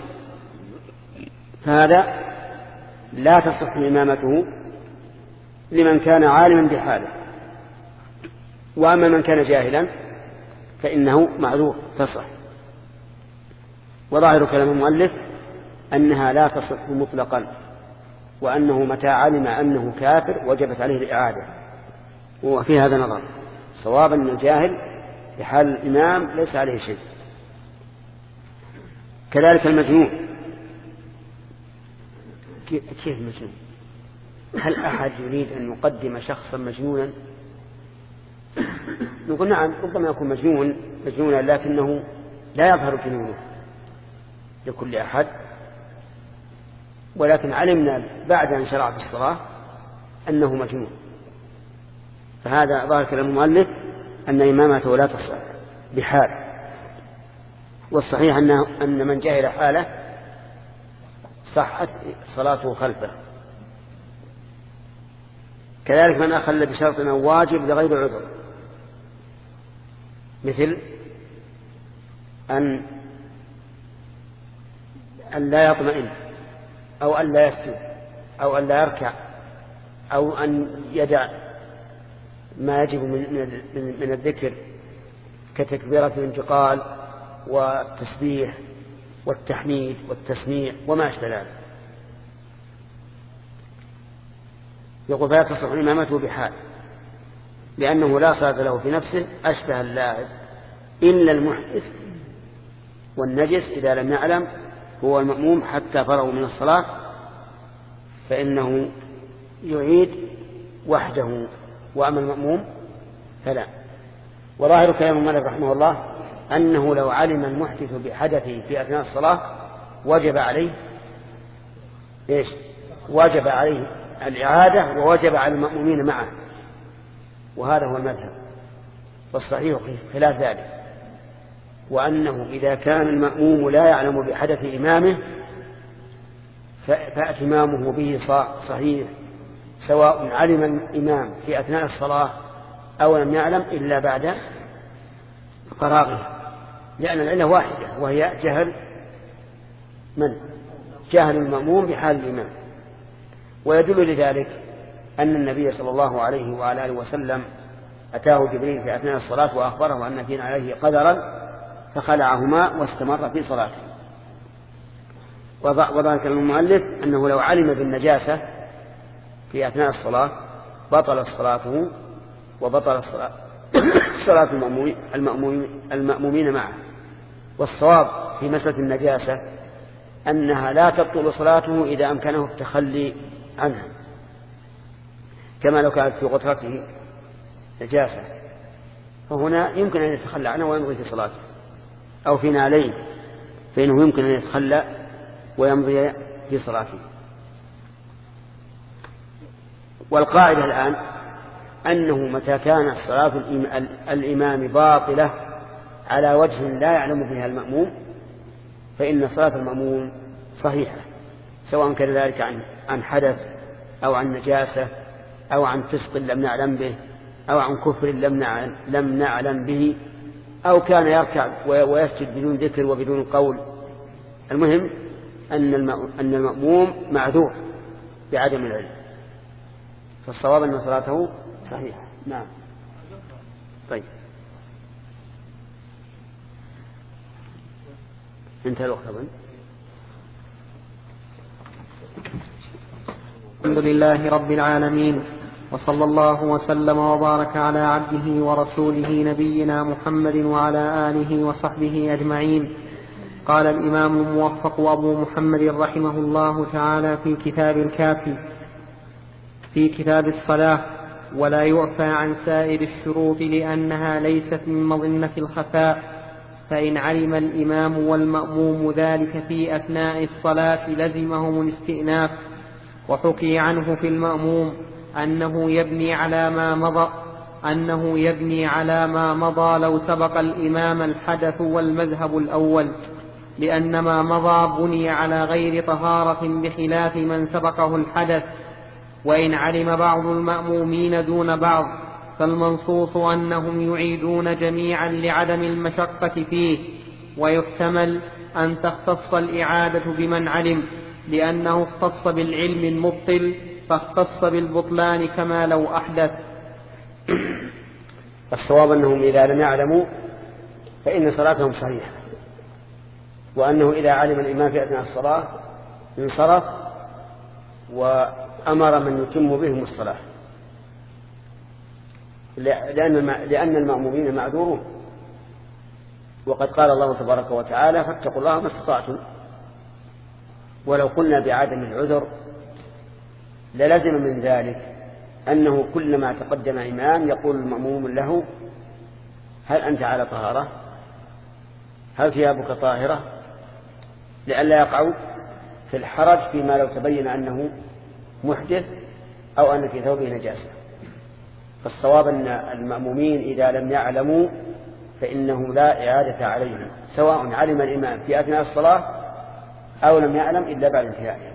فهذا لا تصح إمامته لمن كان عالما بحاله. وأما من كان جاهلا فإنه معذور تصح. وظاهر كلام المؤلف أنها لا تصح مطلقا، وأنه متى علم أنه كافر وجبت عليه الإعادة، وفي هذا نظر. صواب أن الجاهل في حال الإمام ليس عليه شيء. كذلك المجنون. كيف مجنون؟ هل أحد يريد أن يقدم شخصا مجنونا؟ نقول نعم، ربما يكون مجنون مجنونا لكنه لا يظهر جنونه لكل أحد، ولكن علمنا بعد أن شرع في الصلاة أنه مجنون، فهذا ظاهر كلام المؤلف أن إمامته لا تصح بحال. والصحيح أنه أن من جهل حاله صحت صلاته خلفه. كذلك من أخل بشرط أو واجب لغير عذر، مثل أن أن لا يطمئن أو أن لا يسجد أو أن لا يركع أو أن يدع ما يجب من, من الذكر كتكبيرة الانتقال والتسبيح والتحميد والتسميع وما أشبه ذلك. يقول فلا تصح إمامته بحال، لأنه لا صلاة له في نفسه أشبه اللاعب إلا المحدث والنجس إذا لم يعلم هو المأموم حتى فرغوا من الصلاة فإنه يعيد وحده، وأما المأموم فلا. وظاهر كلام المؤلف رحمه الله أنه لو علم المحدث بحدثه في أثناء الصلاة وجب عليه إيش؟ وجب عليه الإعادة ووجب على المأمومين معه، وهذا هو المذهب. والصحيح خلاف ذلك، وأنه إذا كان المأموم لا يعلم بحدث إمامه فاتمامه به صحيح، سواء علم الإمام في أثناء الصلاة أو لم يعلم إلا بعد فراغه، لأن العلة واحدة وهي جهل من؟ جهل المأموم بحال الإمام. ويدل لذلك أن النبي صلى الله عليه وعلى آله وسلم أتاه جبريل في أثناء الصلاة وأخبره أن فينا عليه قدرا فخلعهما واستمر في صلاته. وذلك المؤلف أنه لو علم بالنجاسة في أثناء الصلاة بطل صلاته وبطل صلاة المأمومين, المأمومين معه. والصواب في مسألة النجاسة أنها لا تبطل صلاته إذا أمكنه التخلي عنها، كما لو كانت في غترته نجاسة فهنا يمكن أن يتخلى عنها ويمضي في صلاته، أو في نالين فإنه يمكن أن يتخلى ويمضي في صلاته. والقاعدة الآن أنه متى كانت صلاة الإمام باطلة على وجه لا يعلم بها المأموم فإن صلاة المأموم صحيحة، سواء كان ذلك عن عن حدث أو عن نجاسة أو عن فسق لم نعلم به أو عن كفر لم لم نعلم به أو كان يركع ويسجد بدون ذكر وبدون قول. المهم أن أن المأموم معذور بعدم العلم، فالصواب أن صلاته صحيحة. نعم. طيب انتهى الوقت أظن. الحمد لله رب العالمين، وصلى الله وسلم وبارك على عبده ورسوله نبينا محمد وعلى آله وصحبه أجمعين. قال الإمام الموفق أبو محمد رحمه الله تعالى في كتاب الكافي في كتاب الصلاة: ولا يعفى عن سائر الشروط لأنها ليست من مظنة الخفاء، فإن علم الإمام والمأموم ذلك في أثناء الصلاة لزمهم الاستئناف. وحكي عنه في المأموم أنه يبني على ما مضى أنه يبني على ما مضى لو سبق الإمام الحدث والمذهب الأول، لأن ما مضى بني على غير طهارة بخلاف من سبقه الحدث. وإن علم بعض المأمومين دون بعض فالمنصوص أنهم يعيدون جميعا لعدم المشقة فيه، ويحتمل أن تختص الإعادة بمن علم لأنه اختص بالعلم المبطل فاختص بالبطلان كما لو أحدث. الصواب أنهم إذا لم يعلموا فإن صلاتهم صحيحة، وأنه إذا علم الإمام في أثناء الصلاة انصرف وأمر من يتم بهم الصلاة، لأن المأمومين معذورون، وقد قال الله تبارك وتعالى فاتقوا الله ما استطعتم. ولو قلنا بعدم العذر للزم من ذلك أنه كلما تقدم إمام يقول المأموم له هل أنت على طهارة؟ هل ثيابك طاهرة؟ لئلا يقعوا في الحرج فيما لو تبين أنه محدث أو أن في ثوبه نجاسة. فالصواب أن المأمومين إذا لم يعلموا فإنه لا إعادة عليهم، سواء علم الإمام في أثناء الصلاة أو لم يعلم إلا بعد انتهائها.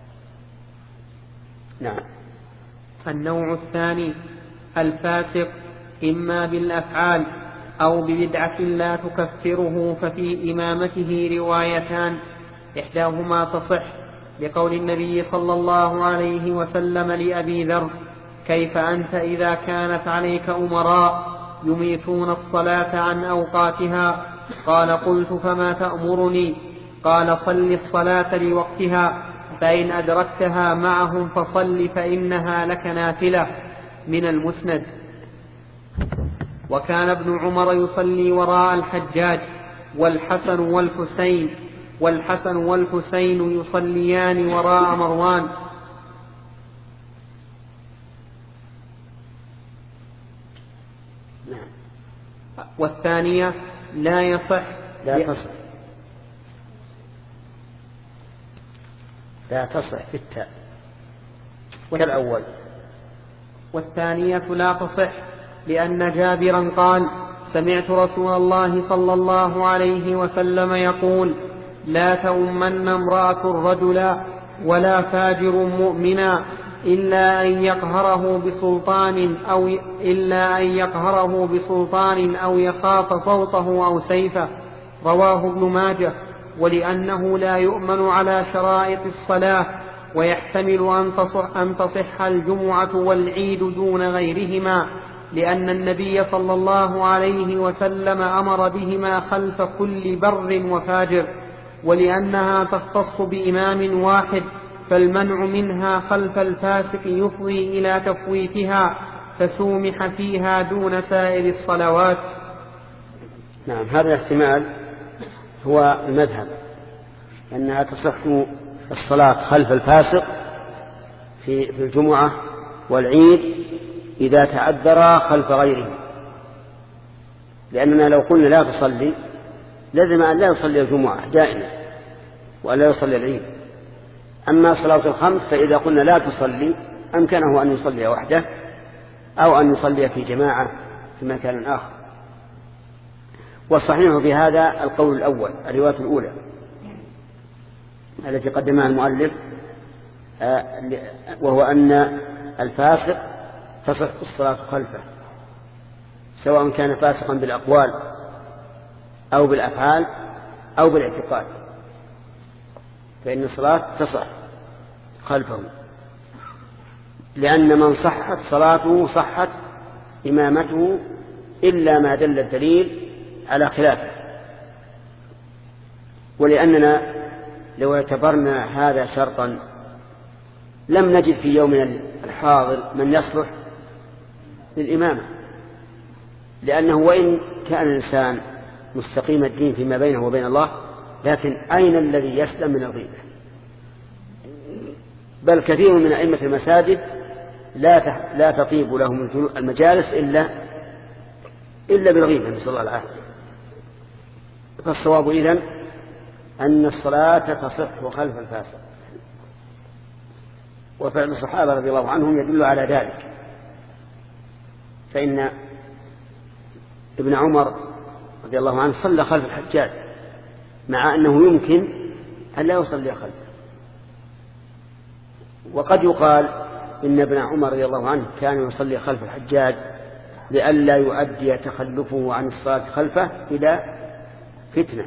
نعم. النوع الثاني الفاسق إما بالأفعال أو ببدعة لا تكفره، ففي إمامته روايتان إحداهما تصح بقول النبي صلى الله عليه وسلم لأبي ذر كيف أنت إذا كانت عليك أمراء يميتون الصلاة عن أوقاتها؟ قال قلت فما تأمرني؟ قال صل الصلاة لوقتها، فإن أدركتها معهم فصل فإنها لك نافلة. من المسند. وكان ابن عمر يصلي وراء الحجاج والحسن والحسين والحسن والحسين يصليان وراء مروان. والثانية لا يصح لا تصح لا تصح في التاء كالأول. والثانية لا تصح لأن جابرا قال سمعت رسول الله صلى الله عليه وسلم يقول لا تؤمن امرأة رجلا ولا فاجر مؤمنا إلا أن يقهره بسلطان أو إلا أن يقهره بسلطان أو يخاف صوته أو سيفه. رواه ابن ماجه. ولأنه لا يؤمن على شرائط الصلاة ويحتمل أن تصح, أن تصح الجمعة والعيد دون غيرهما، لأن النبي صلى الله عليه وسلم أمر بهما خلف كل بر وفاجر، ولأنها تختص بإمام واحد فالمنع منها خلف الفاسق يفضي إلى تفويتها، فسومح فيها دون سائر الصلوات. نعم، هذا الاحتمال هو المذهب، أنها تصح الصلاة خلف الفاسق في الجمعة والعيد إذا تعذر خلف غيره، لأننا لو قلنا لا تصلي لازم أن لا يصلي الجمعة دائما وأن لا يصلي العيد. أما صلاة الخمس فإذا قلنا لا تصلي أمكنه أن يصلي وحده أو أن يصلي في جماعة في مكان آخر. والصحيح في هذا القول الأول، الرواية الأولى التي قدمها المؤلف، وهو أن الفاسق تصح الصلاة خلفه سواء كان فاسقا بالأقوال أو بالأفعال أو بالاعتقاد، فإن الصلاة تصح خلفه، لأن من صحت صلاته صحت إمامته إلا ما دل الدليل على خلافه. ولأننا لو اعتبرنا هذا شرطا لم نجد في يومنا الحاضر من يصلح للإمامة، لأنه وإن كان الإنسان مستقيم الدين فيما بينه وبين الله، لكن أين الذي يسلم من الغيبة؟ بل كثير من أئمة المساجد لا لا تطيب لهم المجالس إلا إلا بالغيبة، نسأل الله العافية. فالصواب إذن أن الصلاة تصح خلف الفاسق، وفعل الصحابة رضي الله عنهم يدل على ذلك. فإن ابن عمر رضي الله عنه صلى خلف الحجاج مع أنه يمكن أن لا يصلي خلفه. وقد يقال إن ابن عمر رضي الله عنه كان يصلي خلف الحجاج لئلا يؤدي تخلفه عن الصلاة خلفه إلى فتنة.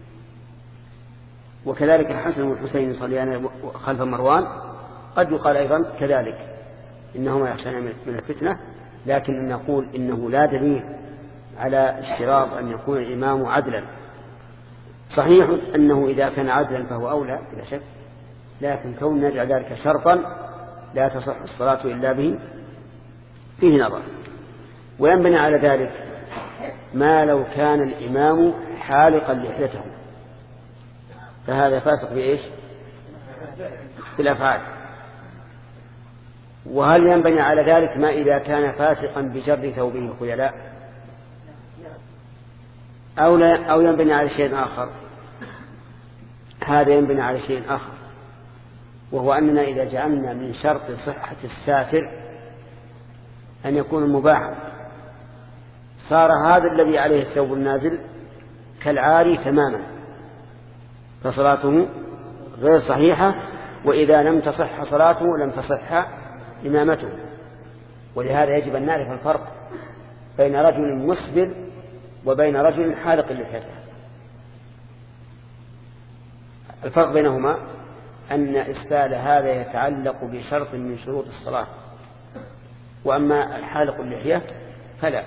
وكذلك الحسن والحسين يصليان خلف مروان، قد يقال أيضا كذلك إنهما يخشان من الفتنة، لكن نقول إنه لا دليل على اشتراط أن يكون الإمام عدلا. صحيح أنه إذا كان عدلا فهو أولى بلا شك، لكن كون نجعل ذلك شرطا لا تصح الصلاة إلا به فيه نظر. وينبني على ذلك ما لو كان الإمام حالقا لحيته، فهذا فاسق بإيش؟ بالأفعال. وهل ينبني على ذلك ما إذا كان فاسقا بجر ثوبه خيلاء، أو, لا أو ينبني على شيء آخر؟ هذا ينبني على شيء آخر، وهو أننا إذا جعلنا من شرط صحة الساتر أن يكون مباحا، صار هذا الذي عليه الثوب النازل كالعاري تماما، فصلاته غير صحيحة، وإذا لم تصح صلاته لم تصح إمامته. ولهذا يجب أن نعرف الفرق بين رجل مسبل وبين رجل حالق لحيته. الفرق بينهما أن إسبال هذا يتعلق بشرط من شروط الصلاة، وأما الحالق اللحية فلا،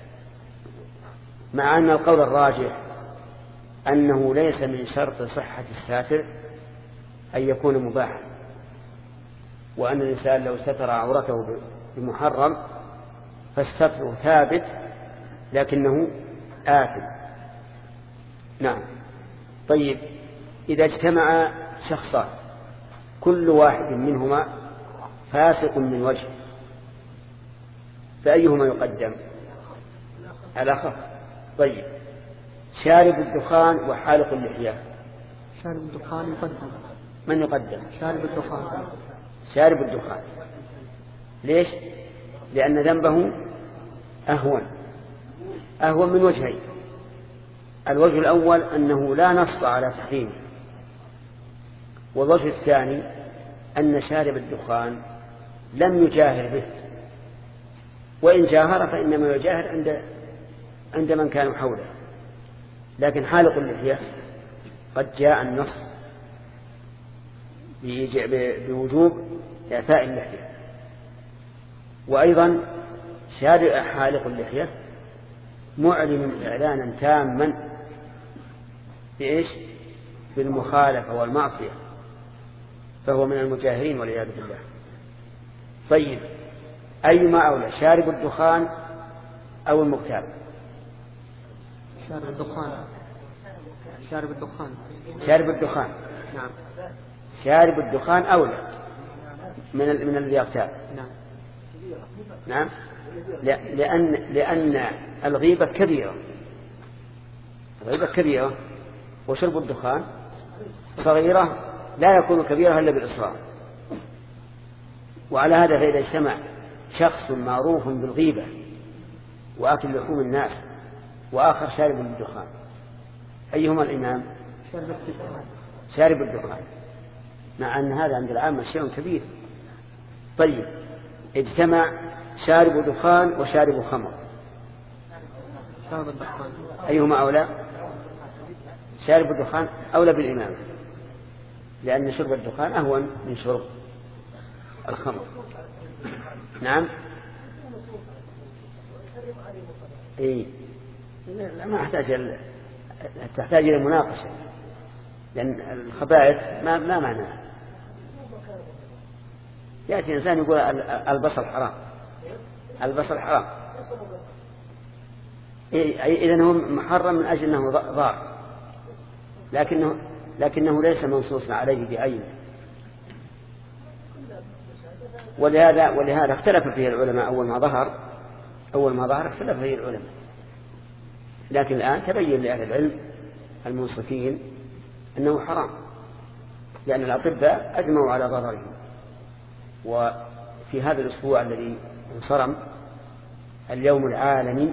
مع أن القول الراجح أنه ليس من شرط صحة الساتر أن يكون مباحا، وأن الإنسان لو ستر عورته بمحرم فالستر ثابت لكنه آثم. نعم. طيب، إذا اجتمع شخصان كل واحد منهما فاسق من وجه، فأيهما يقدم؟ الآخر. طيب، شارب الدخان وحالق اللحية. شارب الدخان يقدم. من يقدم؟ شارب الدخان. شارب الدخان. ليش؟ لأن ذنبه أهون أهون من وجهين. الوجه الأول أنه لا نص على تحريمه، والوجه الثاني أن شارب الدخان لم يجاهر به، وإن جاهر فإنما يجاهر عند عند من كانوا حوله. لكن حالق اللحية قد جاء النص بوجوب إعفاء اللحية. وأيضا شارب حالق اللحية معلن إعلانا تاما بإيش؟ بالمخالفة والمعصية، فهو من المجاهرين والعياذ بالله. طيب، أيما أولى، شارب الدخان أو المغتاب؟ شارب الدخان. شارب الدخان. شارب الدخان. نعم. شارب الدخان أولى من من الذي يغتاب. نعم. نعم. لأن لأن الغيبة كبيرة، الغيبة كبيرة، وشرب الدخان صغيرة لا يكون كبيرة إلا بالإصرار. وعلى هذا فإذا اجتمع شخص معروف بالغيبة وأكل لحوم الناس وآخر شارب الدخان، أيهما الإمام؟ شارب الدخان، مع أن هذا عند العامة شيء كبير. طيب، اجتمع شارب دخان وشارب خمر، شارب الدخان أيهما أولى؟ شارب الدخان أولى بالإمام، لأن شرب الدخان أهون من شرب الخمر. نعم. إيه، لا، ما أحتاج تحتاج إلى مناقشة، لأن الخبائث ما ما معناها. يأتي إنسان يقول البصل حرام، البصل حرام، إيه، إذن هو محرم من أجل أنه ضار، لكنه لكنه ليس منصوصا عليه بعينه. ولهذا ولهذا اختلف فيه العلماء أول ما ظهر أول ما ظهر اختلف فيه العلماء، لكن الآن تبين لأهل العلم المنصفين أنه حرام، لأن الأطباء أجمعوا على ضرره. وفي هذا الأسبوع الذي انصرم اليوم العالمي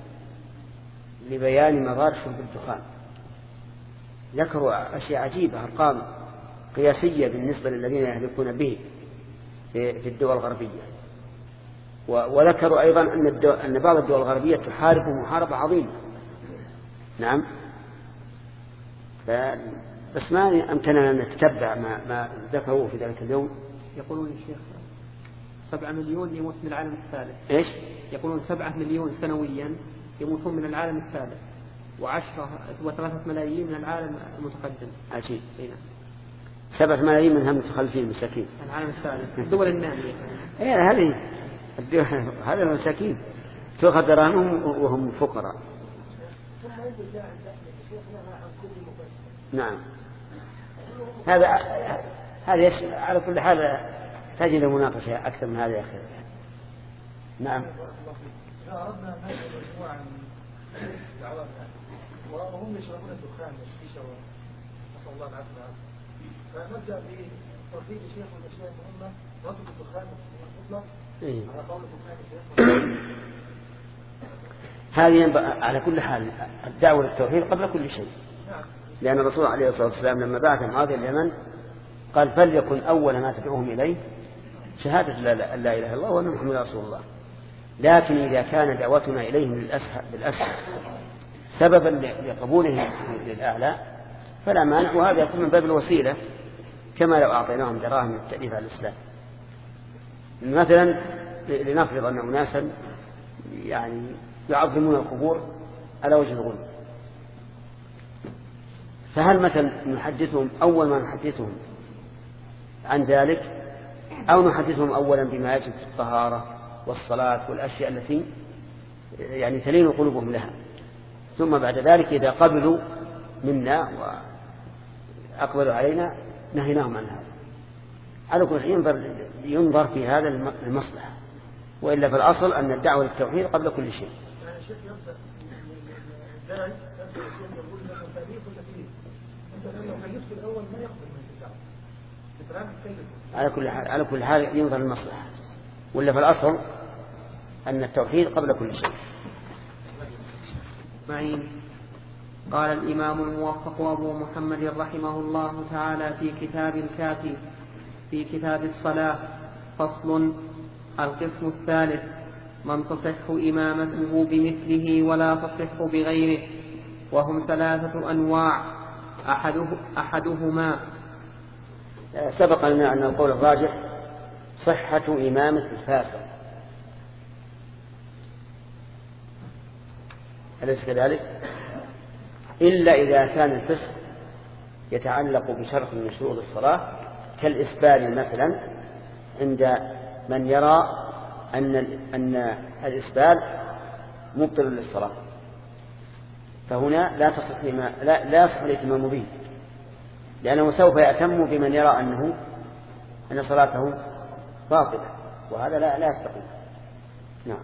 لبيان مضار شرب الدخان، ذكروا أشياء عجيبة، أرقام قياسية بالنسبة للذين يهلكون به في الدول الغربية. وذكروا أيضا أن بعض الدول الغربية تحارب محاربة عظيمة. نعم، بس ما أمكننا أن نتتبع ما, ما ذكروا في ذلك اليوم. يقولون الشيخ سبعة مليون يموت من العالم الثالث. إيش؟ يقولون سبعة مليون سنويا يموتون من العالم الثالث، وعشرة وثلاثة ملايين من العالم المتقدم. عجيب. سبعة ملايين منها متخلفين مساكين. العالم الثالث الدول النامية. إيه هذه هذا المساكين تؤخذ دراهمهم وهم فقراء. نعم، هذا هذا على كل حال تجد مناقشة أكثر من هذا يا أخي. نعم. إذا أردنا أن نجد مجموعة من دعواتنا وهم يشربون الدخان والشيشة ونسأل الله العافية، فنبدأ بتوحيد الشيخ والأشياء المهمة نترك الدخان المطلق على قول الدخان. هذه على كل حال الدعوة للتوحيد قبل كل شيء، لأن الرسول عليه الصلاة والسلام لما بعث معاذ إلى اليمن قال فليكن أول ما تدعوهم إليه شهادة لا إله إلا الله وأن محمد رسول الله. لكن إذا كان دعوتنا إليهم بالأسهل سببا لقبولهم للأعلى فلا مانع، وهذا يكون من باب الوسيلة، كما لو أعطيناهم دراهم من التأليف على الإسلام. مثلا لنفرض أن أناسا يعني يعظمون القبور على وجه الغلو، فهل مثلا نحدثهم أول ما نحدثهم عن ذلك، أو نحدثهم أولا بما يجب في الطهارة والصلاة والأشياء التي يعني تلين قلوبهم لها، ثم بعد ذلك إذا قبلوا منا وأقبلوا علينا نهيناهم عن هذا. على كل شيء ينظر في هذا المصلحة، وإلا في الأصل أن الدعوة للتوحيد قبل كل شيء. على كل حال على كل حال ينظر المصلحة، ولا في الأصل أن التوحيد قبل كل شيء. معين. قال الإمام الموفق أبو محمد رحمه الله تعالى في كتاب الكافي في كتاب الصلاة: فصل. القسم الثالث: من تصح إمامته بمثله ولا تصح بغيره، وهم ثلاثة أنواع. أحده أحدهما سبق لنا أن القول الراجح صحة إمامة الفاسق، أليس كذلك؟ إلا إذا كان الفسق يتعلق بشرط من شروط الصلاة كالإسبال مثلا، عند من يرى أن أن الإسبال مبطل للصلاة، فهنا لا تصح لا لا يصح الاتمام به، لأنه سوف يأتم بمن يرى أنه أن صلاته باطلة، وهذا لا لا يستقيم. نعم.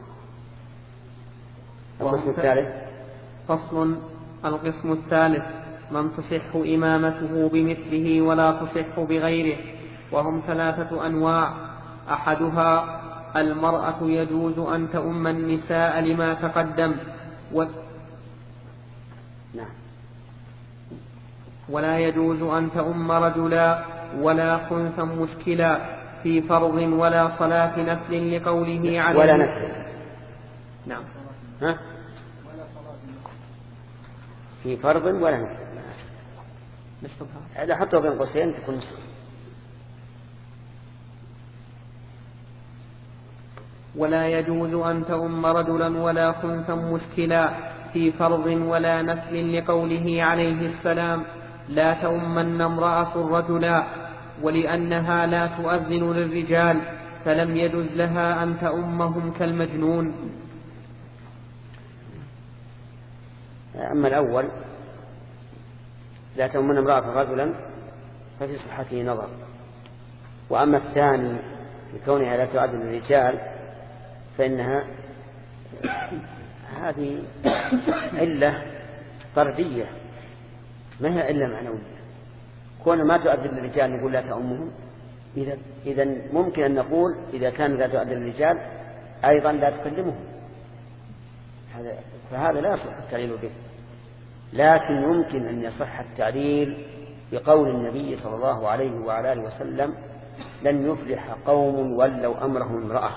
القسم الثالث. فصل. القسم الثالث: من تصح إمامته بمثله ولا تصح بغيره، وهم ثلاثة أنواع. أحدها المرأة يجوز أن تؤم النساء لما تقدم، و... نعم. ولا يجوز أن تؤم رجلا ولا خنثا مشكلا في فرض ولا صلاة نفل لقوله عليه ولا نفل. نعم. ها؟ في فرض ولا نفل. هذا حطه بين قوسين تكون مسلم. ولا يجوز أن تؤم رجلا ولا خنثا مشكلا في فرض ولا نفل لقوله عليه السلام: لا تؤمن امرأة رجلا، ولأنها لا تؤذن للرجال فلم يجوز لها أن تؤمهم كالمجنون. أما الأول لا تؤمن امرأة رجلا ففي صحته نظر، وأما الثاني لكونها لا تؤذن للرجال فإنها هذه علة طردية ما هي إلا معنوية. كون ما تؤذن للرجال نقول لا تأمهم، إذا إذا ممكن أن نقول إذا كان لا تؤذن للرجال أيضا لا تكلمهم، هذا فهذا لا يصح التعليل به. لكن يمكن أن يصح التعليل بقول النبي صلى الله عليه وعلى آله وسلم: لن يفلح قوم ولوا أمرهم امرأة.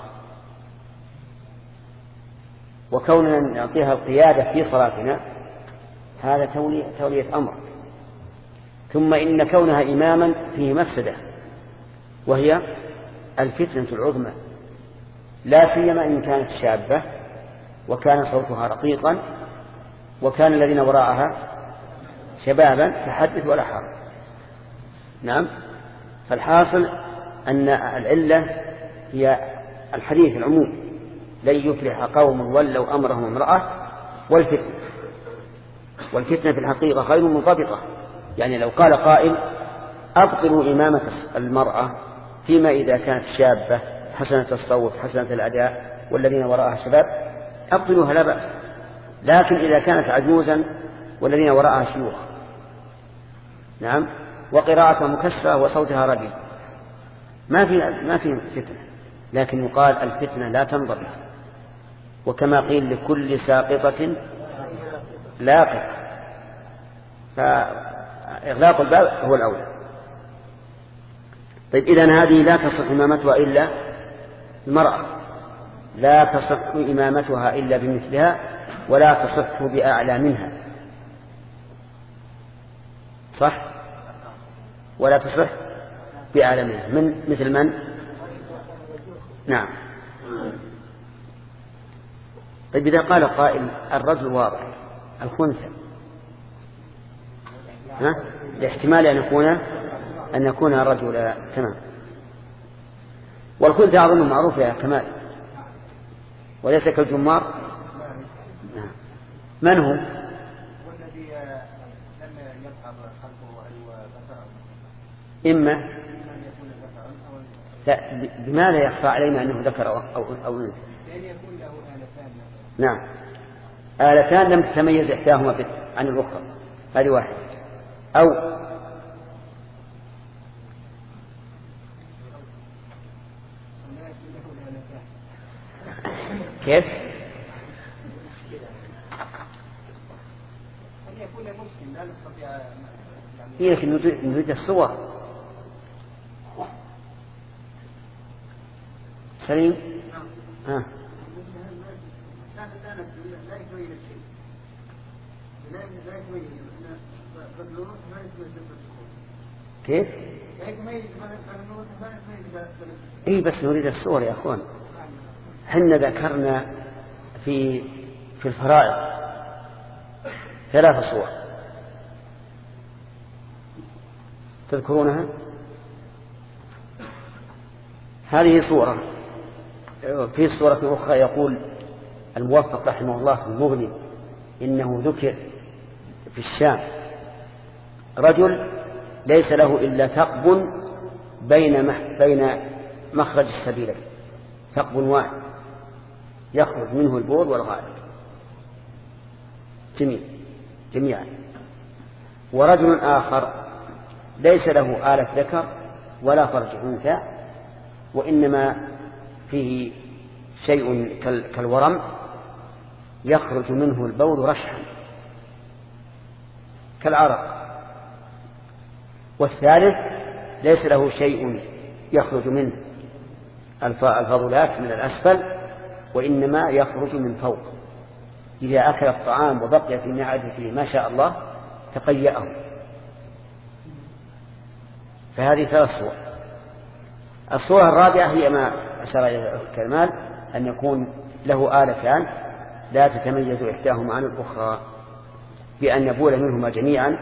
وكوننا نعطيها القيادة في صلاتنا هذا تولية, تولية أمر. ثم إن كونها إماما فيه مفسدة، وهي الفتنة العظمى، لا سيما إن كانت شابة وكان صوتها رقيقا وكان الذين وراءها شبابا فحدث ولا حرج. نعم. فالحاصل أن العلة هي الحديث العموم: لن يفلح قوم ولوا أمرهم امرأة، والفتنة والفتنة في الحقيقة غير منضبطة. يعني لو قال قائل: أبطلوا إمامة المرأة فيما إذا كانت شابة حسنة الصوت حسنة الأداء والذين وراءها شباب، أبطلوها لا بأس. لكن إذا كانت عجوزا والذين وراءها شيوخ، نعم، وقراءة مكسرة وصوتها رديء، ما في ما في فتنة. لكن يقال الفتنة لا تنضبط، وكما قيل: لكل ساقطة لاقط. فإغلاق الباب هو الأولى. طيب إذن هذه لا تصح إمامتها إلا المرأة، لا تصح إمامتها إلا بمثلها، ولا تصح بأعلى منها، صح؟ ولا تصح بأعلى منها، من مثل من؟ نعم. طيب إذا قال قائل: الرجل واضح، الخنثى، ها؟ لاحتمال أن يكون أن يكون رجل، تمام. والخنثى أظن معروف يا كمال، وليس كالجمار. نعم. من هو؟ والذي لم يظهر خلقه إما لا، بماذا يخفى علينا أنه ذكر أو أو أنثى؟ لأن يكون له آلتان. نعم، آلتان لم تتميز إحداهما عن الأخرى، هذه واحدة. أو كيف؟ هي لكن نريد الصور. سليم؟ ها. كيف؟ اي بس نريد الصور يا اخوان. حنا ذكرنا في في الفرائض ثلاث صور تذكرونها. هذه صورة. في صورة أخرى يقول الموفق رحمه الله في المغني إنه ذكر في الشام رجل ليس له إلا ثقب بين بين مخرج السبيلين، ثقب واحد يخرج منه البول والغائط جميع جميعا. ورجل آخر ليس له آلة ذكر ولا فرج أنثى، وإنما فيه شيء كالورم يخرج منه البول رشحا كالعرق. والثالث ليس له شيء يخرج منه الفضلات من الأسفل، وإنما يخرج من فوق. إذا أكل الطعام وبقي في معدته ما شاء الله تقيأه. فهذه ثلاث صور. الصورة الرابعة هي ما أشار إلى الكمال، أن يكون له آلتان لا تتميز إحداهما عن الأخرى بأن يبول منهما جميعا.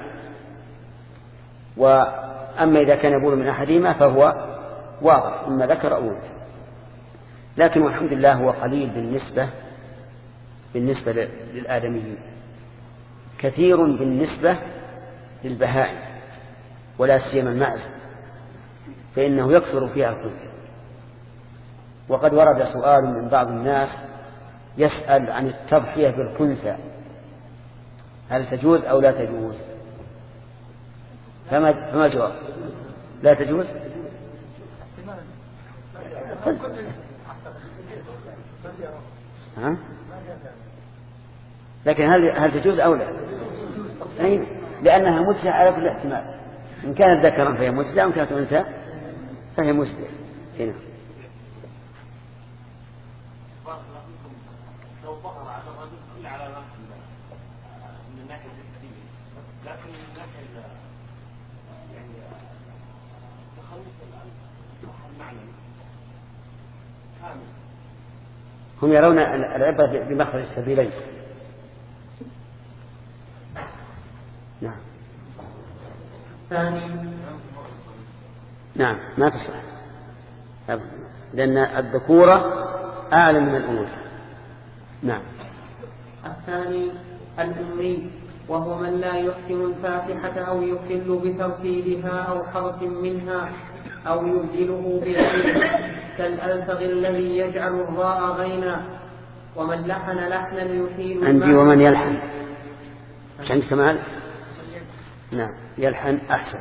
وأما إذا كان يبول من أحدهما فهو واضح إما ذكر أو أنثى. لكن والحمد لله هو قليل بالنسبة بالنسبة للآدميين، كثير بالنسبة للبهائم ولا سيما المعز، فإنه يكثر فيها الخنثى. وقد ورد سؤال من بعض الناس يسأل عن التضحية بالخنثى هل تجوز أو لا تجوز؟ فما فما الجواب؟ لا تجوز. ها؟ لكن هل هل تجوز أو لا؟ أي لأنها مجزئة على كل احتمال، إن كانت ذكرا فهي مجزئة، وإن كانت أنثى فهي مجزئة. هنا لو ظهر على الرجل كل علامات من الناحية الجسدية، لكن من الناحية يعني تخلص المعنى كامل. هم يرون العبرة بمخرج السبيلين. نعم. ثاني. نعم ما تصح، لأن الذكورة أعلى من الأنوثة. نعم. الثاني الأمي، وهو من لا يحسن الفاتحة أو يخل بترتيبها أو حرف منها أو يبدله بغيره، كالألفغ الذي يجعل الراء غينا. ومن لحن لحنا يحيل عندي ومن يلحن. مش عندك كمال؟ نعم يلحن أحسن.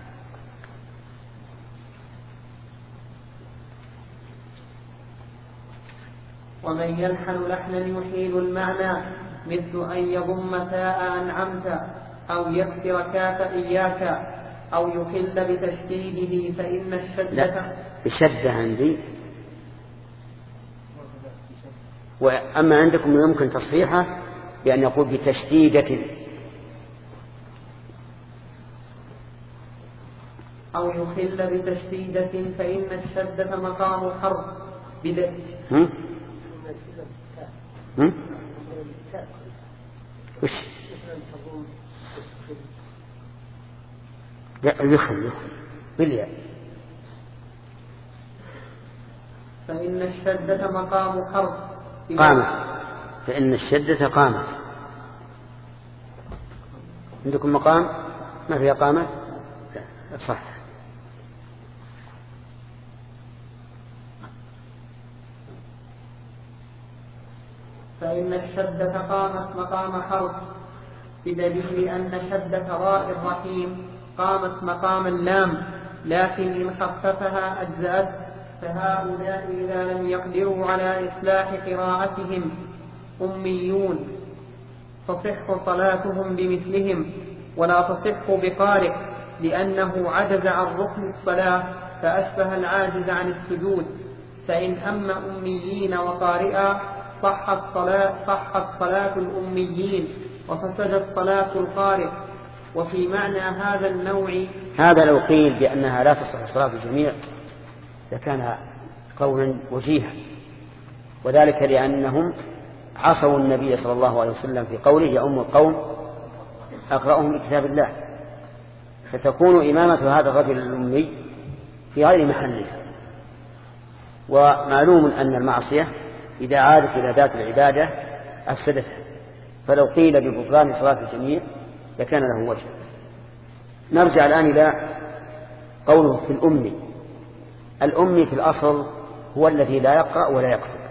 ومن يلحن لحنا يحيل المعنى، مثل أن يضم تاء أنعمت أو يكسر كاف إياك أو يخل بتشديده، فإن الشدة لا بشدة عندي، وأما عندكم يمكن تصحيحه بأن يقول بتشديدة أو يخل بتشديدة، فإن الشدة مقام حرف بدء. هم؟ هم؟ وش؟ لا يخل يخل بالياء. فإن الشدة مقام حرف قامت، فإن الشدة قامت. عندكم مقام ما فيها قامت؟ لا صح. فإن الشدة قامت مقام حرف، بدليل أن شدة راء الرحيم قامت مقام اللام، لكن إن خففها أجزأت. فهؤلاء إذا لم يقدروا على إصلاح قراءتهم أميون، تصح صلاتهم بمثلهم، ولا تصح بقارئ، لأنه عجز عن ركن الصلاة فأشبه العاجز عن السجود. فإن أم أميين وقارئا صحت صلاة, صحت صلاة الأميين وفسدت صلاة القارئ. وفي معنى هذا النوع، هذا لو قيل بأنها لا تصح صلاة الجميع لكان قولا وجيها، وذلك لأنهم عصوا النبي صلى الله عليه وسلم في قوله يا أم القوم أقرأهم لكتاب الله، فتكون إمامة هذا الرجل الأمي في غير محلها. ومعلوم أن المعصية إذا عادت إلى ذات العبادة أفسدتها، فلو قيل ببطلان صلاة الجميع لكان له وجه. نرجع الآن إلى قوله في الأمي. الأمي في الأصل هو الذي لا يقرأ ولا يكتب،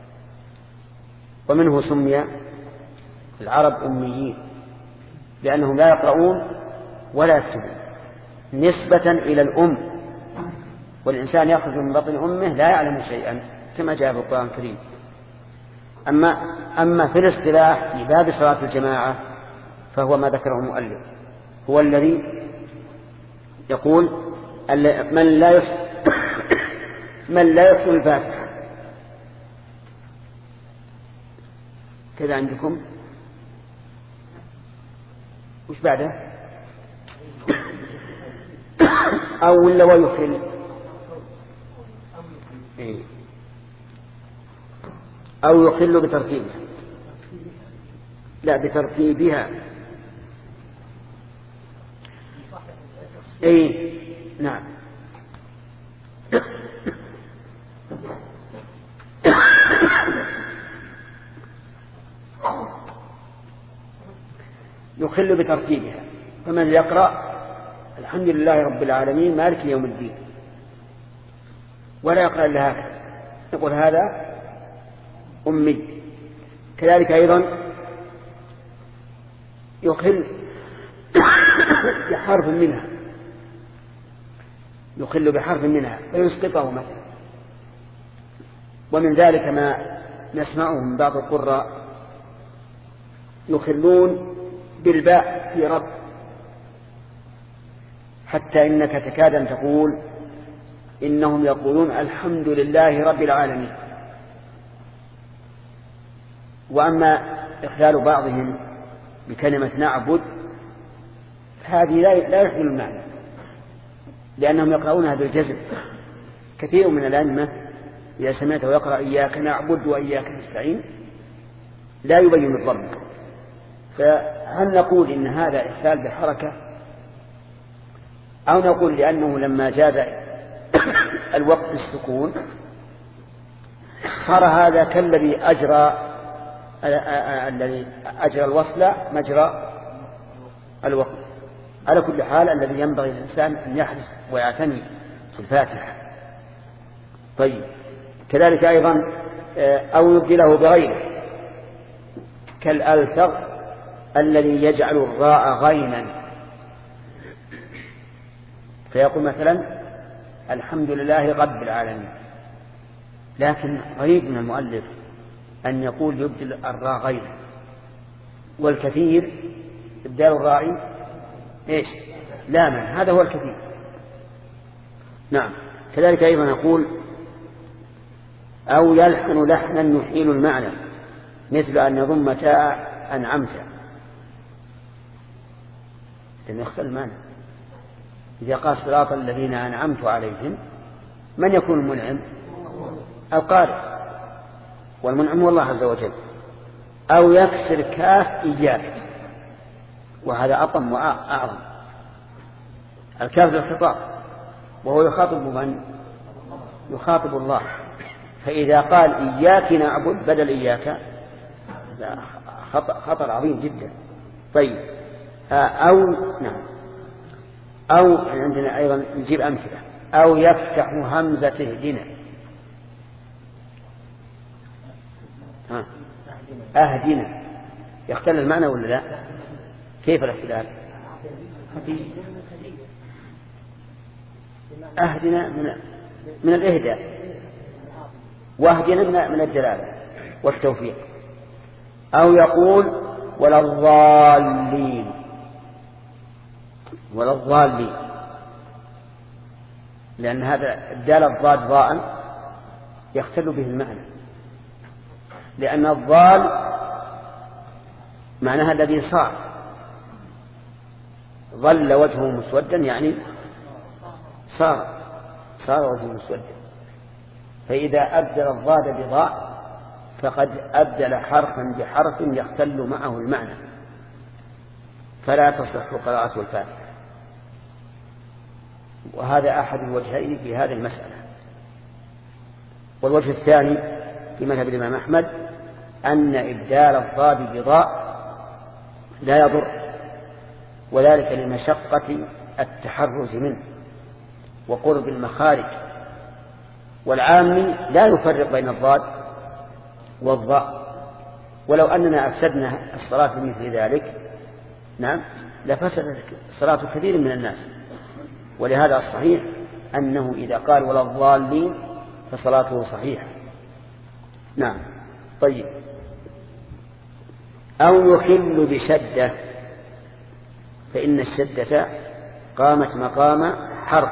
ومنه سمي العرب أميين، لأنهم لا يقرؤون ولا يكتبون نسبة إلى الأم، والإنسان يخرج من بطن أمه لا يعلم شيئا كما جاء في القرآن الكريم. أما, أما في الاصطلاح لباب صلاة الجماعة فهو ما ذكره المؤلف، هو الذي يقول من لا يحسن من لا يحسن الفاتحة. كذا عندكم وش بعده؟ أو ولا ويخل أو يخل بترتيبها، لا بترتيبها. أي نعم. يخل بترتيبها، فمن يقرأ الحمد لله رب العالمين مالك يوم الدين ولا يقرأ إلا هكذا يقول هذا أمي. كذلك أيضا يخل بحرف منها يخل بحرف منها فيسقطه مثلا. ومن ذلك ما نسمعه من بعض القراء يخلون بالباء في رب، حتى إنك تكاد أن تقول إنهم يقولون الحمد لله رب العالمين. وأما إخلال بعضهم بكلمة نعبد هذه لا يحمل المعنى، لأنهم يقرؤونها بالجزم. كثير من الأئمة إذا سمعته يقرأ إياك نعبد وإياك نستعين لا يبين الضم. فهل نقول إن هذا إخلال بحركة، أو نقول لأنه لما جاز الوقت بالسكون صار هذا كالذي أجرى الذي أجرى الوصل مجرى الوقت. على كل حال الذي ينبغي الإنسان أن يحرص ويعتني في الفاتحة. طيب كذلك أيضا أو يبدله بغيره كالألثغ الذي يجعل الراء غينا، فيقول مثلا الحمد لله رب العالمين، لكن غريب من المؤلف أن يقول يبدل الراء غينا، والكثير إبدال الراء إيش لاما، هذا هو الكثير. نعم. كذلك أيضا نقول أو يلحن لحنا يحيل المعنى، مثل أن يضم تاء أنعمت، لأن يخسر المعنى. إذا قال صراط الذين أنعمت عليهم، من يكون المنعم؟ القارئ، والمنعم هو الله عز وجل. أو يكسر كاف إياك، وهذا أطم وأعظم. الكاف للخطاب، وهو يخاطب من؟ يخاطب الله. فإذا قال إياك نعبد بدل إياك خطر عظيم جدا. طيب أو نعم أو عندنا أيضا نجيب أمثلة. أو يفتح همزة اهدنا، ها أهدنا، يختل المعنى ولا لا؟ كيف الاختلاف؟ أهدنا من من الإهداء، واهدنا من الدلالة والتوفيق. أو يقول ولا الضالين، ولا الضالين، لأن هذا الدال الضاد ضاء يختل به المعنى، لأن الضال معناها الذي صار، ظل وجهه مسودا يعني صار صار وجهه مسودا. فإذا أبدل الضاد بضاء فقد أبدل حرفا بحرف يختل معه المعنى، فلا تصح قراءة الفاتحة. وهذا أحد الوجهين في هذه المسألة. والوجه الثاني في مذهب الإمام أحمد أن إبدال الضاد بضاء لا يضر، وذلك لمشقة التحرز منه وقرب المخارج. والعامي لا يفرق بين الضاد والضاء، ولو أننا أفسدنا الصلاة بمثل ذلك نعم لفسدت صلاة كثير من الناس. ولهذا الصحيح أنه إذا قال ولا الضالين فصلاته صحيحة. نعم. طيب أو يخل بشدة، فإن الشدة قامت مقام حرف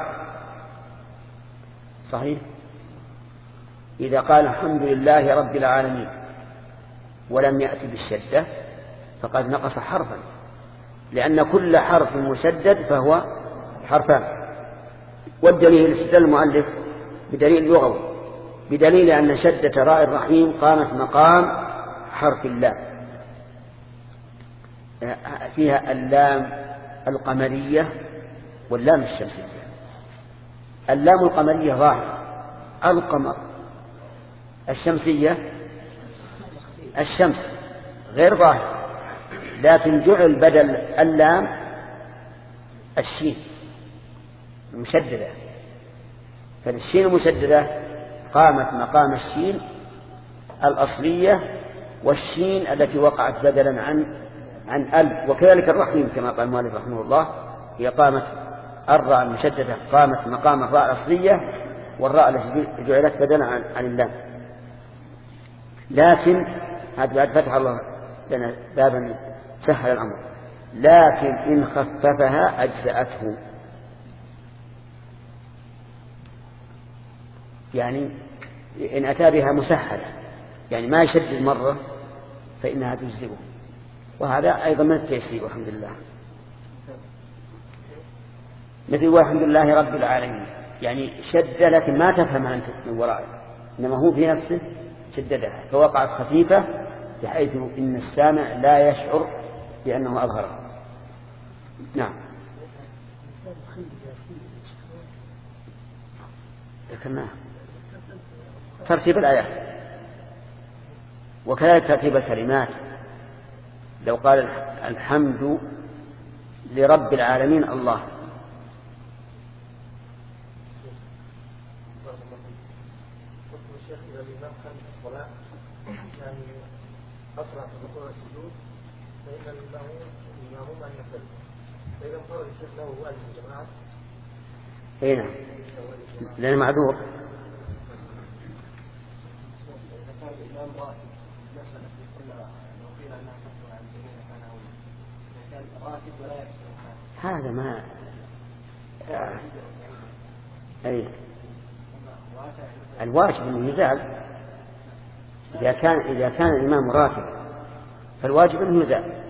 صحيح. إذا قال الحمد لله رب العالمين ولم يأتي بالشدة فقد نقص حرفا، لأن كل حرف مشدد فهو حرفان. والدليل استدل المؤلف بدليل لغوي، بدليل أن شدة راء الرحيم قامت مقام حرف اللام، فيها اللام القمرية واللام الشمسية. اللام القمرية ظاهرة القمر، الشمسية الشمس غير ظاهرة، لكن جعل بدل اللام الشين المشددة، فالشين المشددة قامت مقام الشين الأصلية والشين التي وقعت بدلا عن عن ال. وكذلك الرحيم كما قال المؤلف رحمه الله هي قامت الراء المشددة قامت مقام الراء الأصلية والراء التي جعلت بدلا عن, عن اللام. لكن هذا بعد فتح الله لنا بابا سهل الأمر. لكن إن خففها أجزأته، يعني إن أتى بها مسهلة يعني ما يشدد مرة فإنها تجزئه، وهذا أيضا من التيسير والحمد لله. مثل والحمد لله رب العالمين، يعني شد لكن ما تفهمها أنت من ورائه، إنما هو في نفسه شددها فوقعت خفيفة بحيث إن السامع لا يشعر بأنه أظهرها. نعم ذكرناه ترتيب الآيات وكذلك ترتيب الكلمات. لو قال الحمد لرب العالمين الله، إذا الإمام كان في الصلاة يعني أسرع في الركوع والسجود فإن الإمام أن يختلف، فإذا انفرد الشيخ له واجب الجماعة. أي نعم لأنه معذور. إذا كان الإمام راتب مسألة كلها لو قيل أنها تكثر عن جميع الثانوي، إذا كان راتب ولا يكثر هذا ما أي الواجب أنه يزال. إذا كان إذا كان الإمام راتب فالواجب أنه يزال.